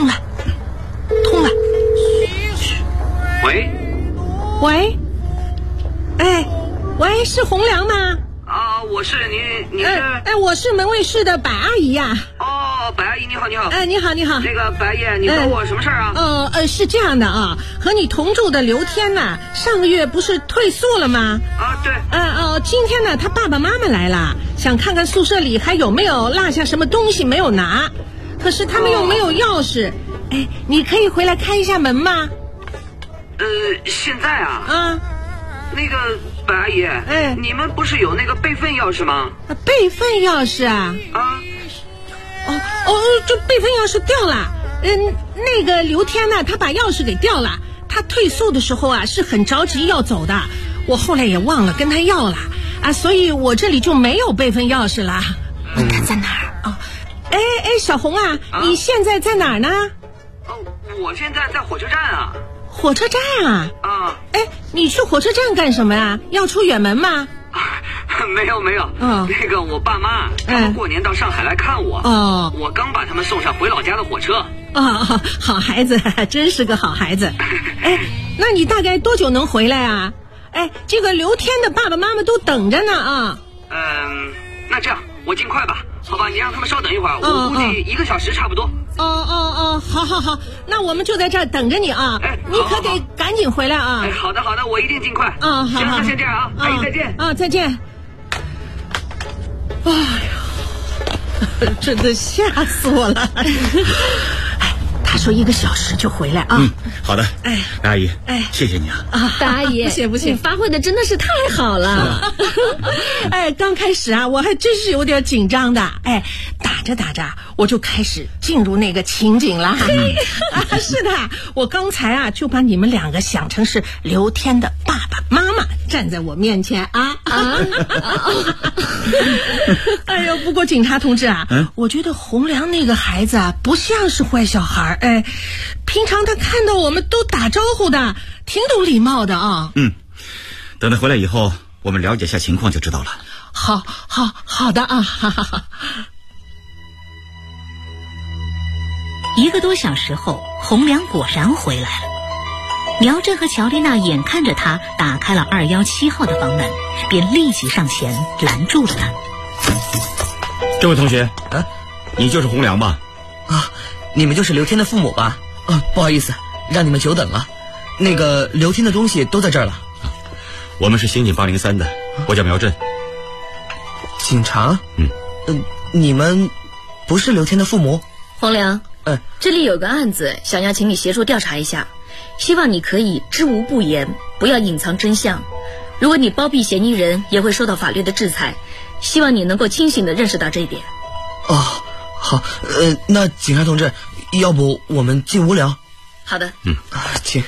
Speaker 14: 喂，是洪良吗？
Speaker 17: 啊，我是你是？
Speaker 14: 我是门卫室的白阿姨呀。
Speaker 17: 哦，白阿姨你好。
Speaker 14: 你好。
Speaker 17: 那个白阿姨，你找我什么事儿啊？
Speaker 14: 是这样的啊，和你同住的刘天呐，上个月不是退宿了吗？
Speaker 17: 啊，对。
Speaker 14: 今天呢，他爸爸妈妈来了，想看看宿舍里还有没有落下什么东西没有拿，可是他们又没有钥匙。你可以回来开一下门吗？
Speaker 17: 现在啊。那个白阿姨，你们不是有那个备份钥匙吗？
Speaker 14: 备份钥匙啊？这备份钥匙掉了。那个刘天呢，他把钥匙给掉了。他退宿的时候啊，是很着急要走的，我后来也忘了跟他要了啊，所以我这里就没有备份钥匙了。
Speaker 15: 他在哪儿？
Speaker 14: 小红啊，你现在在哪儿呢？
Speaker 17: 我现在在火车站啊。
Speaker 14: 火车站啊？你去火车站干什么呀？要出远门吗？
Speaker 17: 没有。那个我爸妈他们过年到上海来看我。我刚把他们送上回老家的火车。
Speaker 14: 好孩子，真是个好孩子。那你大概多久能回来啊？这个刘天的爸爸妈妈都等着呢啊。
Speaker 17: 那这样我尽快吧。好吧，你让他们稍等一会儿，我估计1个小时差不多。
Speaker 14: 好，那我们就在这儿等着你啊！你可得赶紧回来啊！
Speaker 17: 好的，我一定尽快。
Speaker 14: 好，
Speaker 17: 那先这样啊，阿姨再见。
Speaker 14: 再见。哎呀，真的吓死我了！他说1个小时就回来啊。
Speaker 16: 好的。阿姨，谢谢你啊。
Speaker 15: 大阿姨，
Speaker 14: 不谢，
Speaker 15: 你发挥的真的是太好了。
Speaker 14: 刚开始啊，我还真是有点紧张的。打着，我就开始进入那个情景了。是的，我刚才啊就把你们2个想成是刘天的爸爸妈妈站在我面前啊。不过警察同志啊，我觉得洪良那个孩子啊不像是坏小孩。平常他看到我们都打招呼的，挺懂礼貌的啊。
Speaker 16: 等他回来以后，我们了解一下情况就知道了。
Speaker 14: 好的啊。
Speaker 13: 1个多小时后，洪良果然回来了。苗真和乔丽娜眼看着他打开了217号的房门，便立即上前拦住了他。
Speaker 16: 这位同学，你就是洪良吧？
Speaker 18: 你们就是刘天的父母吧？不好意思，让你们久等了。那个刘天的东西都在这儿了。
Speaker 16: 我们是刑警803的，我叫苗震。
Speaker 18: 警察？你们不是刘天的父母？
Speaker 15: 洪良，这里有个案子，想要请你协助调查一下，希望你可以知无不言，不要隐藏真相。如果你包庇嫌疑人，也会受到法律的制裁。希望你能够清醒地认识到这一点。
Speaker 18: 好，那警察同志，要不我们进屋聊？
Speaker 15: 好的。
Speaker 18: 请。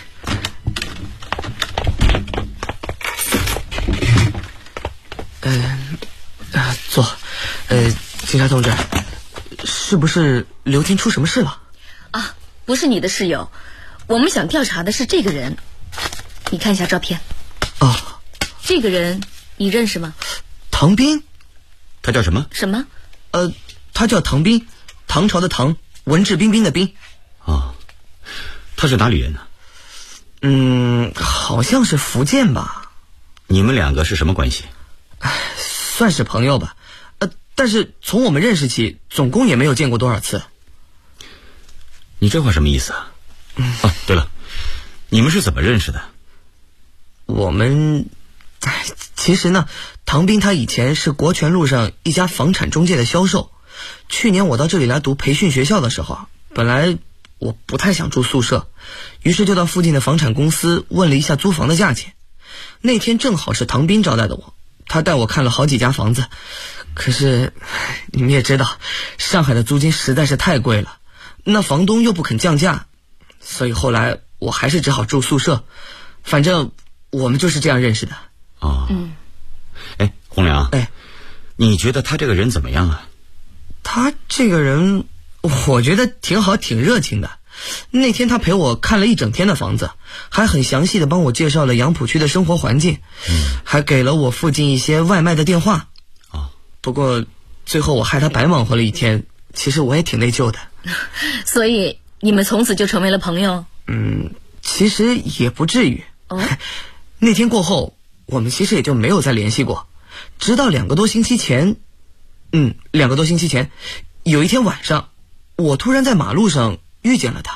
Speaker 18: 坐。警察同志，是不是刘天出什么事了？
Speaker 15: 不是你的室友，我们想调查的是这个人。你看一下照片。这个人你认识吗？
Speaker 18: 唐斌。
Speaker 16: 他叫什么？
Speaker 15: 什么？
Speaker 18: 他叫唐斌，唐朝的唐，文质彬彬的彬。
Speaker 16: 他是哪里人呢？
Speaker 18: 好像是福建吧。
Speaker 16: 你们2个是什么关系？
Speaker 18: 算是朋友吧。但是从我们认识起，总共也没有见过多少次。
Speaker 16: 你这话什么意思啊？对了，你们是怎么认识的？
Speaker 18: 我们其实呢，唐斌他以前是国权路上一家房产中介的销售。去年我到这里来读培训学校的时候，本来我不太想住宿舍，于是就到附近的房产公司问了一下租房的价钱。那天正好是唐斌招待的我，他带我看了好几家房子， 可是你们也知道，上海的租金实在是太贵了，那房东又不肯降价，所以后来我还是只好住宿舍。反正我们就是这样认识的。
Speaker 16: 哦，哎，红良，你觉得他这个人怎么样啊？
Speaker 18: 他这个人，我觉得挺好，挺热情的。那天他陪我看了一整天的房子，还很详细的帮我介绍了杨浦区的生活环境，还给了我附近一些外卖的电话。不过最后我害他白忙活了一天，其实我也挺内疚的。
Speaker 15: 所以你们从此就成为了朋友？
Speaker 18: 其实也不至于。那天过后，我们其实也就没有再联系过，直到2个多星期前，有一天晚上，我突然在马路上遇见了他。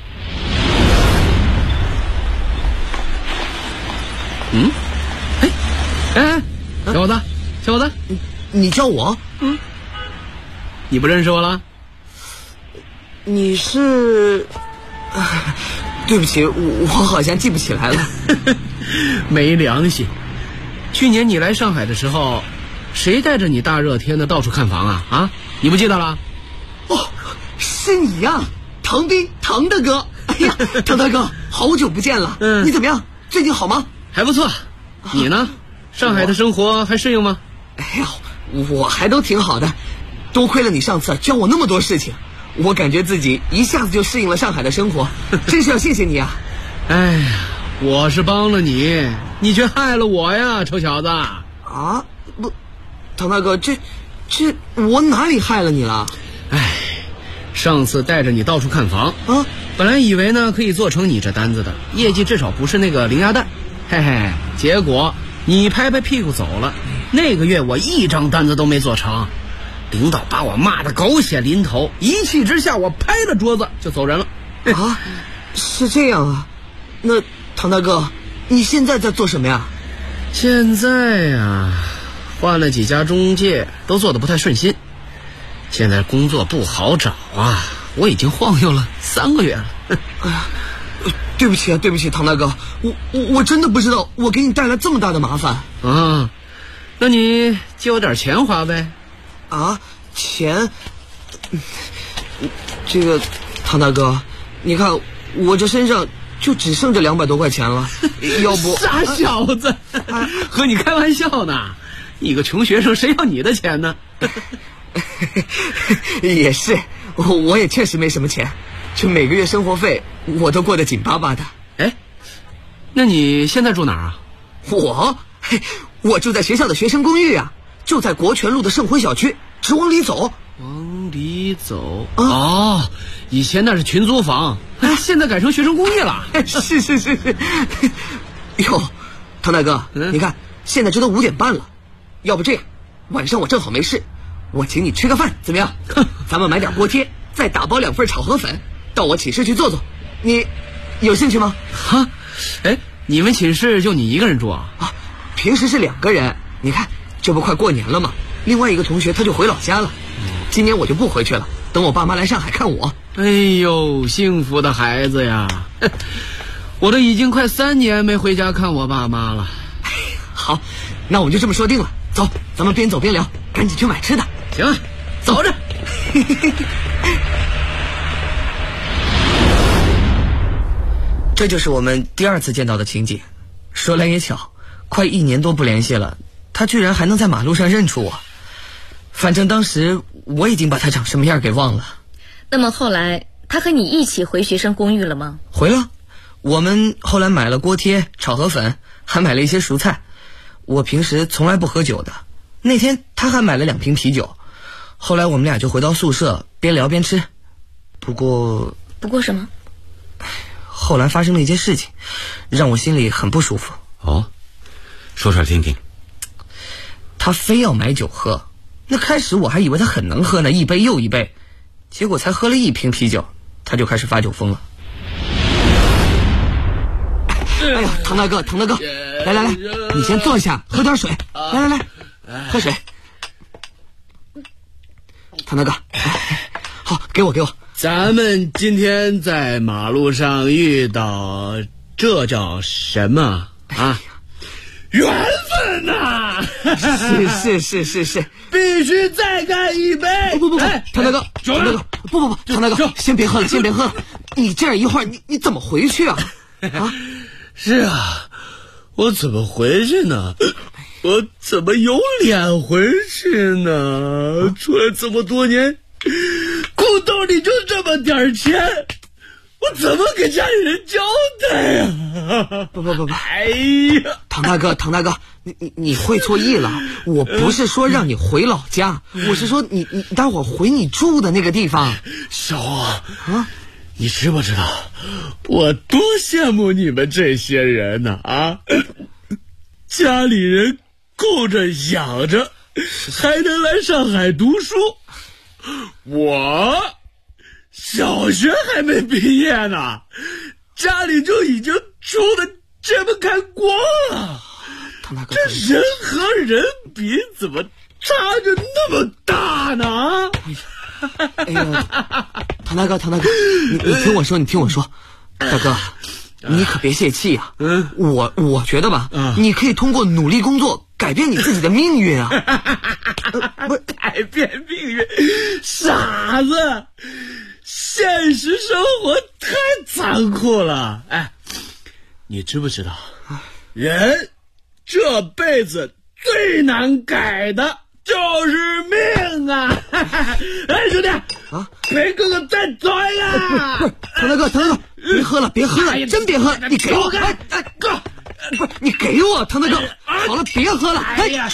Speaker 19: 小伙子，
Speaker 18: 你叫我？
Speaker 19: 你不认识我了？
Speaker 18: 你是？对不起，我好像记不起来了。
Speaker 19: 没良心！去年你来上海的时候，谁带着你大热天的到处看房啊？你不记得了？
Speaker 18: 哦，是你呀，唐斌，唐大哥。哎呀，唐大哥，好久不见了。你怎么样？最近好吗？
Speaker 19: 还不错。你呢？上海的生活还适应吗？
Speaker 18: 哎呀，我还都挺好的，多亏了你上次教我那么多事情，我感觉自己一下子就适应了上海的生活，真是要谢谢你啊！
Speaker 19: 哎呀，我是帮了你，你却害了我呀，臭小子！
Speaker 18: 啊，不，唐大哥，这我哪里害了你了？
Speaker 19: 哎，上次带着你到处看房啊，本来以为呢可以做成你这单子的，业绩至少不是那个零鸭蛋，嘿嘿，结果你拍拍屁股走了。那个月我一张单子都没做成，领导把我骂得狗血淋头，一气之下我拍了桌子就走人了。
Speaker 18: 啊，是这样啊？那唐大哥，你现在在做什么呀？
Speaker 19: 现在呀，换了几家中介，都做得不太顺心。现在工作不好找啊，我已经晃悠了3个月了。
Speaker 18: 哎呀，对不起，唐大哥，我真的不知道我给你带来这么大的麻烦
Speaker 19: 啊。那你借我点钱花呗？
Speaker 18: 啊，钱？这个，唐大哥，你看我这身上就只剩这200多块钱了，要不？
Speaker 19: 傻小子，和你开玩笑呢！你个穷学生，谁要你的钱呢？
Speaker 18: 也是，我也确实没什么钱，就每个月生活费我都过得紧巴巴的。
Speaker 19: 哎，那你现在住哪儿啊？
Speaker 18: 我住在学校的学生公寓啊，就在国权路的盛辉小区，直往里走。
Speaker 19: 往里走？哦，以前那是群租房，现在改成学生公寓了。
Speaker 18: 是。哟，唐大哥，你看现在这都5点半了，要不这样，晚上我正好没事，我请你吃个饭，怎么样？咱们买点锅贴，再打包2份炒河粉，到我寝室去坐坐，你有兴趣吗？
Speaker 19: 哈，哎，你们寝室就你一个人住啊？
Speaker 18: 啊，平时是2个人，你看这不快过年了吗？另外一个同学他就回老家了，今年我就不回去了，等我爸妈来上海看我。
Speaker 19: 哎呦，幸福的孩子呀！我都已经快3年没回家看我爸妈了。
Speaker 18: 好，那我们就这么说定了，走，咱们边走边聊，赶紧去买吃的。
Speaker 19: 行啊，走着。
Speaker 18: 这就是我们第2次见到的情景。说来也巧，快1年多不联系了，他居然还能在马路上认出我。反正当时我已经把他长什么样给忘了。
Speaker 15: 那么后来他和你一起回学生公寓了吗？
Speaker 18: 回了，我们后来买了锅贴、炒河粉，还买了一些蔬菜。我平时从来不喝酒的，那天他还买了2瓶啤酒。后来我们俩就回到宿舍，边聊边吃。不过
Speaker 15: 什么？
Speaker 18: 后来发生了一件事情，让我心里很不舒服。
Speaker 16: 哦，说出来听听。
Speaker 18: 他非要买酒喝，那开始我还以为他很能喝呢，一杯又一杯，结果才喝了1瓶啤酒，他就开始发酒疯了。哎呀，唐大哥，来，你先坐下，喝点水。来，喝水。唐大哥，好，给我。
Speaker 19: 咱们今天在马路上遇到，这叫什么啊？缘分呐！
Speaker 18: 是，
Speaker 19: 必须再干一杯！
Speaker 18: 不，唐大哥，唐大哥，不，唐大哥，先别喝了，你这样一会儿你怎么回去啊？啊？
Speaker 19: 是啊，我怎么回去呢？我怎么有脸回去呢？出来这么多年，裤兜里就这么点钱，我怎么给家里人交代呀？
Speaker 18: 不，
Speaker 19: 哎呀，
Speaker 18: 唐大哥，你会错意了，我不是说让你回老家，我是说你待会儿回你住的那个地方。
Speaker 19: 小红啊，你知不知道我多羡慕你们这些人呢？啊，家里人供着养着，还能来上海读书。我小学还没毕业呢，家里就已经穷得揭不开锅了。这人和人比，怎么差着那么大呢？
Speaker 18: 哎呀，唐大哥，你听我说，大哥，你可别泄气啊！我觉得吧，你可以通过努力工作改变你自己的命运啊！
Speaker 19: 不，改变命运，傻子！现实生活太残酷了。哎，你知不知道，人这辈子最难改的就是命啊！哎，兄弟啊，陪哥哥再走一个！
Speaker 18: 不是，唐大哥，别喝了，真别喝了，你给我！
Speaker 19: 哥，
Speaker 18: 不是你给我，唐大哥，好了，别喝了！
Speaker 19: 哎呀，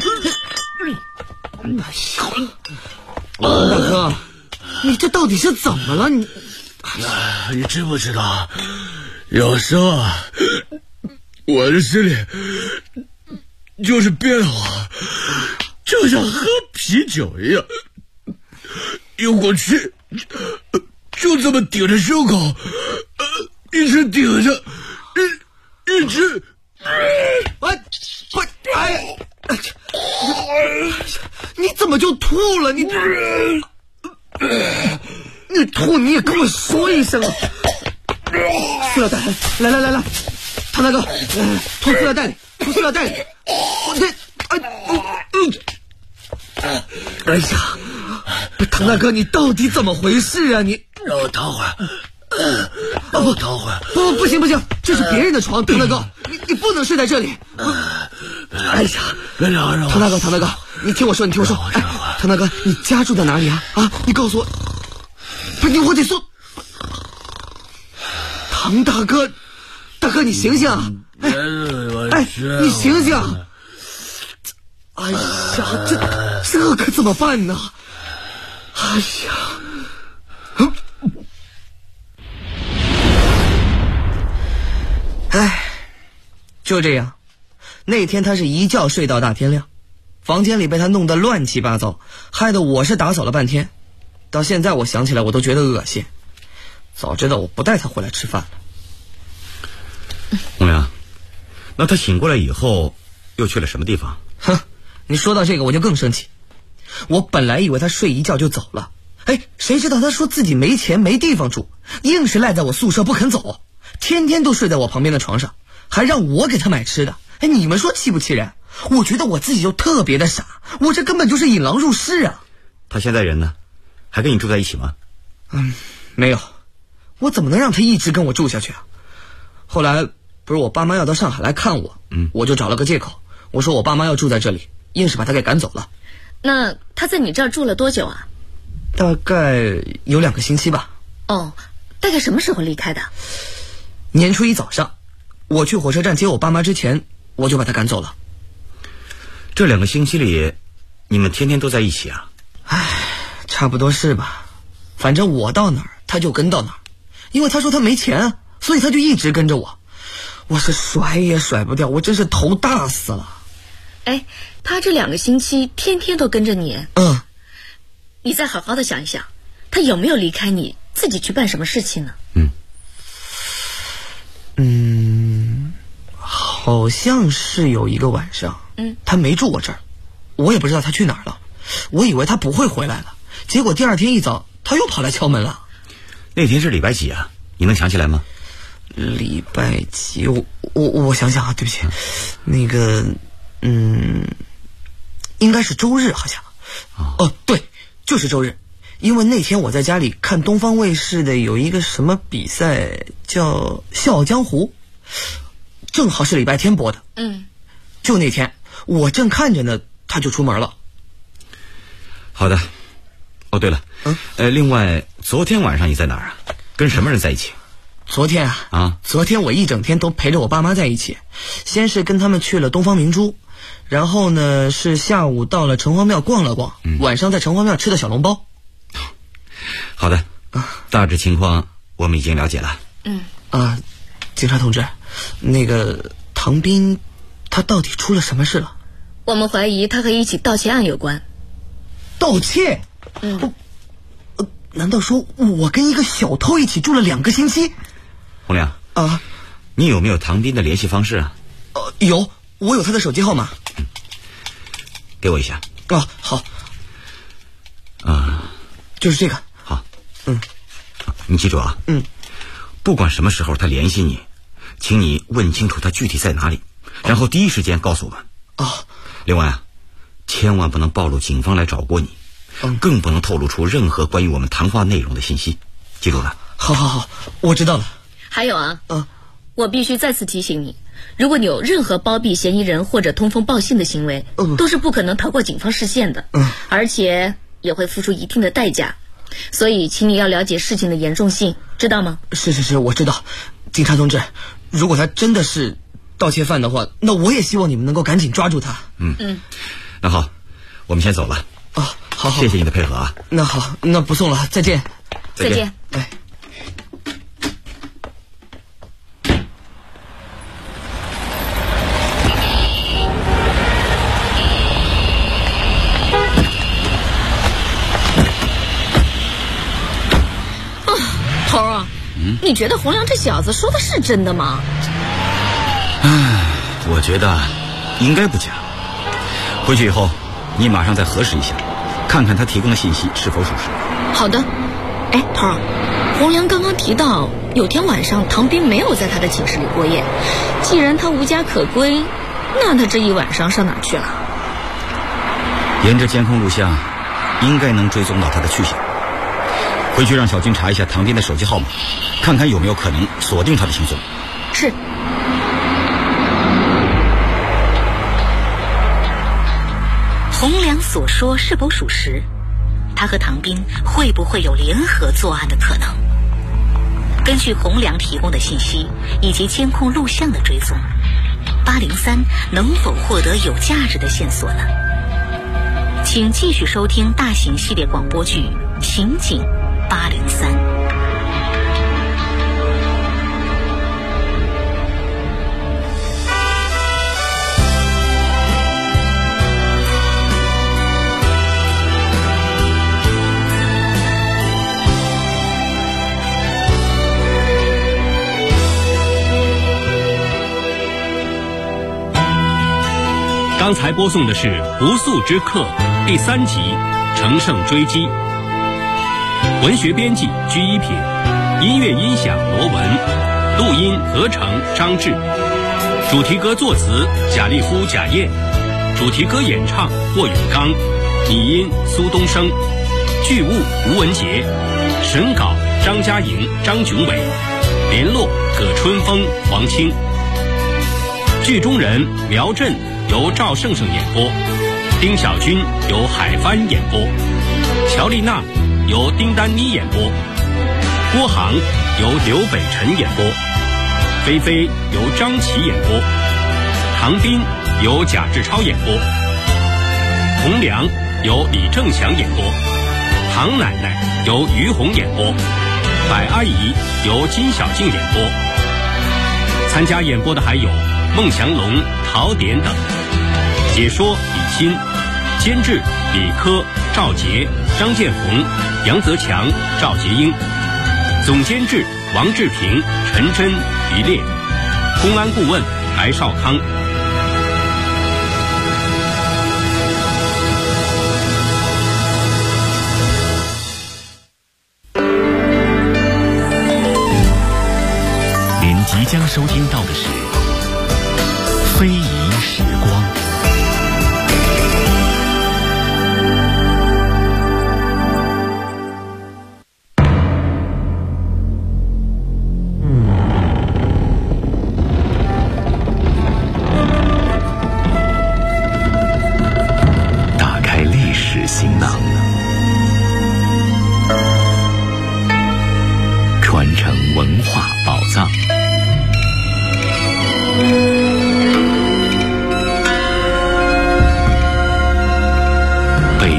Speaker 18: 大哥，你这到底是怎么了？你
Speaker 19: 知不知道？有时候啊，我的心里就是憋得慌，就像喝啤酒一样，涌过去，就这么顶着胸口，一直顶着，一直，
Speaker 18: 你怎么就吐了？你吐你也跟我说一声啊！塑料袋，来，唐大哥，吐塑料袋里，我这，哎呀，唐大哥，你到底怎么回事啊？你
Speaker 19: 让我躺会儿，
Speaker 18: 不行，这是别人的床，唐大哥，你不能睡在这里。哎呀，唐大哥，你听我说，哎，唐大哥，你家住在哪里啊？啊，你告诉我，不是我得说，唐大哥，你醒醒！哎，你醒醒！哎呀，这可怎么办呢？哎呀，就这样，那天他是一觉睡到大天亮，房间里被他弄得乱七八糟，害得我是打扫了半天。到现在我想起来我都觉得恶心，早知道我不带他回来吃饭了。
Speaker 16: 红亮，那他醒过来以后又去了什么地方？
Speaker 18: 哼，你说到这个我就更生气。我本来以为他睡一觉就走了，哎，谁知道他说自己没钱没地方住，硬是赖在我宿舍不肯走，天天都睡在我旁边的床上，还让我给他买吃的。哎，你们说气不气人？我觉得我自己就特别的傻，我这根本就是引狼入室啊。
Speaker 16: 他现在人呢？还跟你住在一起吗？
Speaker 18: 没有，我怎么能让他一直跟我住下去啊？后来不是我爸妈要到上海来看我，我就找了个借口，我说我爸妈要住在这里，硬是把他给赶走了。
Speaker 15: 那他在你这儿住了多久啊？
Speaker 18: 大概有2个星期吧。
Speaker 15: 哦，大概什么时候离开的？
Speaker 18: 年初一早上，我去火车站接我爸妈之前，我就把他赶走了。
Speaker 16: 这2个星期里，你们天天都在一起啊？
Speaker 18: 差不多是吧，反正我到哪儿他就跟到哪儿，因为他说他没钱啊，所以他就一直跟着我，我是甩也甩不掉，我真是头大死了。
Speaker 15: 哎，他这2个星期天天都跟着你，你再好好的想一想，他有没有离开你自己去办什么事情呢？
Speaker 18: 好像是有一个晚上，他没住我这儿，我也不知道他去哪儿了，我以为他不会回来了，结果第2天一早他又跑来敲门了。
Speaker 16: 那天是礼拜几啊？你能想起来吗？
Speaker 18: 礼拜几？我想想啊，对不起，那个应该是周日好像。哦，对，就是周日。因为那天我在家里看东方卫视的有一个什么比赛叫《笑傲江湖》，正好是礼拜天播的。就那天我正看着呢，他就出门了。
Speaker 16: 好的。哦，对了，另外昨天晚上你在哪儿啊？跟什么人在一起？
Speaker 18: 昨天昨天我一整天都陪着我爸妈在一起，先是跟他们去了东方明珠，然后呢是下午到了城隍庙逛了逛，晚上在城隍庙吃的小笼包。
Speaker 16: 好的，大致情况我们已经了解了。
Speaker 18: 警察同志，那个唐斌他到底出了什么事了？
Speaker 15: 我们怀疑他和一起盗窃案有关。
Speaker 18: 盗窃？难道说我跟一个小偷一起住了2个星期？
Speaker 16: 洪亮你有没有唐斌的联系方式啊？
Speaker 18: 有，我有他的手机号码。
Speaker 16: 给我一下。
Speaker 18: 好。就是这个。
Speaker 16: 好。你记住啊。不管什么时候他联系你，请你问清楚他具体在哪里，然后第一时间告诉我们。另外千万不能暴露警方来找过你，更不能透露出任何关于我们谈话内容的信息，记住了？
Speaker 18: 好，我知道了。
Speaker 15: 还有我必须再次提醒你，如果你有任何包庇嫌疑人或者通风报信的行为，都是不可能逃过警方视线的，而且也会付出一定的代价。所以请你要了解事情的严重性，知道吗？
Speaker 18: 是，我知道。警察同志，如果他真的是盗窃犯的话，那我也希望你们能够赶紧抓住他。
Speaker 16: 那好，我们先走了。
Speaker 18: 好，
Speaker 16: 谢谢你的配合啊。
Speaker 18: 那好，那不送了，再见。
Speaker 15: 再见。头儿啊，你觉得洪亮这小子说的是真的吗？
Speaker 16: 我觉得应该不假。回去以后你马上再核实一下，看看他提供的信息是否属实。
Speaker 15: 好的。头儿，洪亮刚刚提到有天晚上唐斌没有在他的寝室里过夜，既然他无家可归，那他这一晚上上哪儿去了？
Speaker 16: 沿着监控录像应该能追踪到他的去向。回去让小军查一下唐斌的手机号码，看看有没有可能锁定他的行踪。
Speaker 15: 是。
Speaker 13: 洪亮所说是否属实？他和唐斌会不会有联合作案的可能？根据洪亮提供的信息以及监控录像的追踪，803能否获得有价值的线索呢？请继续收听大型系列广播剧《刑警803》。
Speaker 11: 刚才播送的是《不速之客》第3集《乘胜追击》，文学编辑居一品，音乐音响罗文，录音合成张志，主题歌作词贾立夫、贾燕，主题歌演唱霍永刚，拟音苏东升，剧务吴文杰，审稿张嘉莹、张炯伟，联络葛春风、黄清。剧中人苗震由赵胜胜演播，丁小军由海帆演播，乔丽娜由丁丹妮演播，郭航由刘北辰演播，菲菲由张琪演播，唐斌由贾志超演播，洪良由李正祥演播，唐奶奶由于红演播，百阿姨由金小静演播。参加演播的还有孟祥龙、陶典等。解说李欣，监制李科、赵杰、张建红、杨泽强、赵杰英，总监制王志平、陈真、于烈，公安顾问白少康。
Speaker 2: 您即将收听到的是《非遗时光》。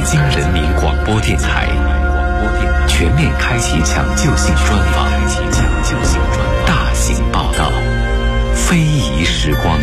Speaker 2: 京人民广播电台全面开启抢救性专访，大型报道，非遗时光。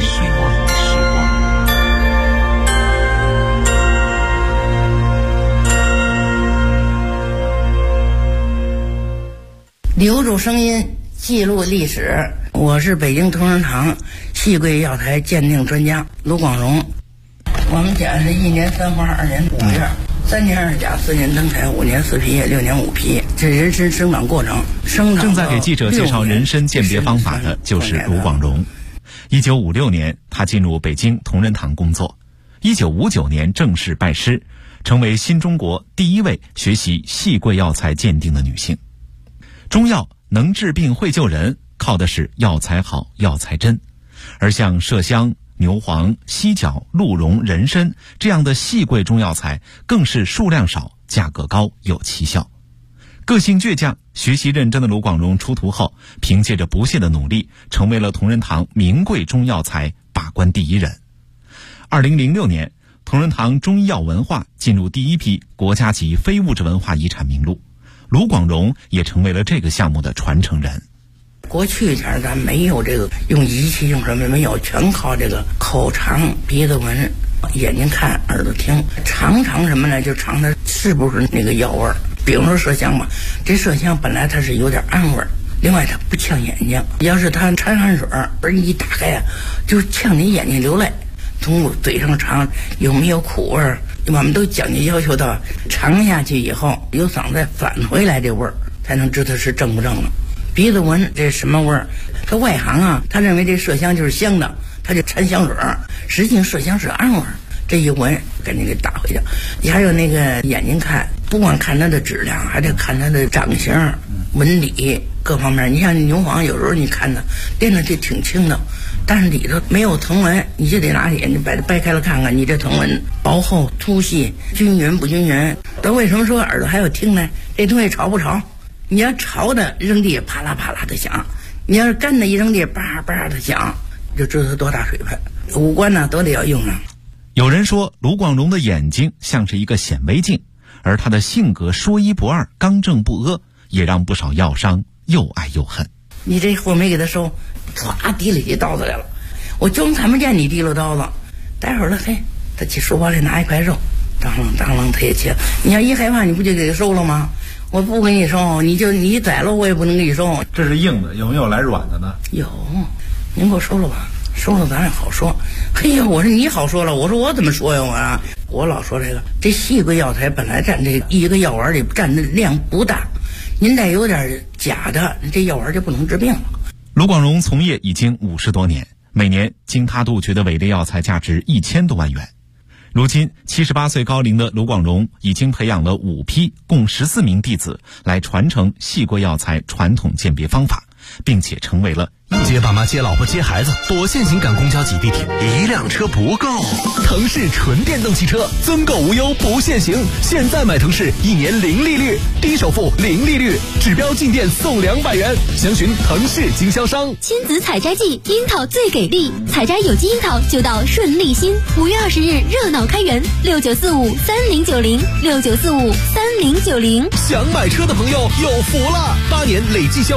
Speaker 9: 留住声音，记录历史。我是北京同仁堂戏柜药材鉴定专家卢广荣。我们家是1年3花2年5月，3年2甲4年灯台5年4皮叶6年5皮，这人参生长过程。
Speaker 20: 正在给记者介绍人参鉴别方法的就是卢广荣。1956年，他进入北京同仁堂工作。1959年正式拜师，成为新中国第一位学习戏柜药材鉴定的女性。中药能治病会救人，靠的是药材好药材真，而像麝香、牛黄、犀角、鹿茸、人参这样的细贵中药材更是数量少、价格高、有奇效。个性倔强、学习认真的卢广荣出徒后，凭借着不懈的努力，成为了同仁堂名贵中药材把关第一人。2006年，同仁堂中医药文化进入第一批国家级非物质文化遗产名录，卢广荣也成为了这个项目的传承人。
Speaker 9: 过去前咱没有这个用仪器用什么没有，全靠这个口尝、鼻子闻、眼睛看、耳朵听，尝什么呢？就尝它是不是那个药味儿。比如说麝香吧，这麝香本来它是有点暗味儿，另外它不呛眼睛，要是它掺汗水而一打开啊，就呛你眼睛流泪。从嘴上尝有没有苦味儿，我们都讲究要求到尝下去以后由嗓子再返回来这味儿，才能知道是正不正了。鼻子闻这什么味儿？他外行啊，他认为这麝香就是香的，他就掺香水，实际上麝香是暗味儿。这一闻赶紧给打回去。你还有那个眼睛看，不光看它的质量，还得看它的长形、纹理各方面。你像牛黄，有时候你看它练的就挺轻的，但是里头没有藤纹，你就得拿眼睛把它掰开了看看，你这藤纹薄厚、粗细、均匀不均匀。但为什么说耳朵还要听呢？这东西潮不潮？你要潮的扔地啪啦啪啦的响，你要是干的一扔地叭叭的响，就知道它多大水分。五官呢都得要用上。
Speaker 20: 有人说卢广荣的眼睛像是一个显微镜，而他的性格说一不二、刚正不阿，也让不少药商又爱又恨。
Speaker 9: 你这货没给他收，唰提起刀子来了，我就看不见你提了刀子。待会儿了，嘿，他去书包里拿一块肉，当啷他也切。你要一害怕，你不就给他收了吗？我不给你收，你宰了我也不能给你收。
Speaker 20: 这是硬的，有没有来软的呢？
Speaker 9: 有，您给我收了吧，收了咱也好说。嘿呀，我说你好说了，我说我怎么说呀我老说这细贵药材本来占这一个药丸里占的量不大，您再有点假的，这药丸就不能治病了。
Speaker 20: 卢广荣从业已经50多年，每年经他杜绝的伪劣药材价值1000多万元。如今78岁高龄的卢广荣已经培养了5批共14名弟子来传承细贵药材传统鉴别方法，并且成为了
Speaker 1: 接爸妈接老婆接孩子，多限行赶公交挤地铁，一辆车不够。腾势纯电动汽车增购无忧不限行，现在买腾势1年0利率，低首付0利率，指标进店送200元。详询腾势经销商。
Speaker 21: 亲子采摘季，樱桃最给力，采摘有机樱桃就到顺利新。5月20日热闹开园，69453090，69453090。
Speaker 1: 想买车的朋友有福了，8年累计销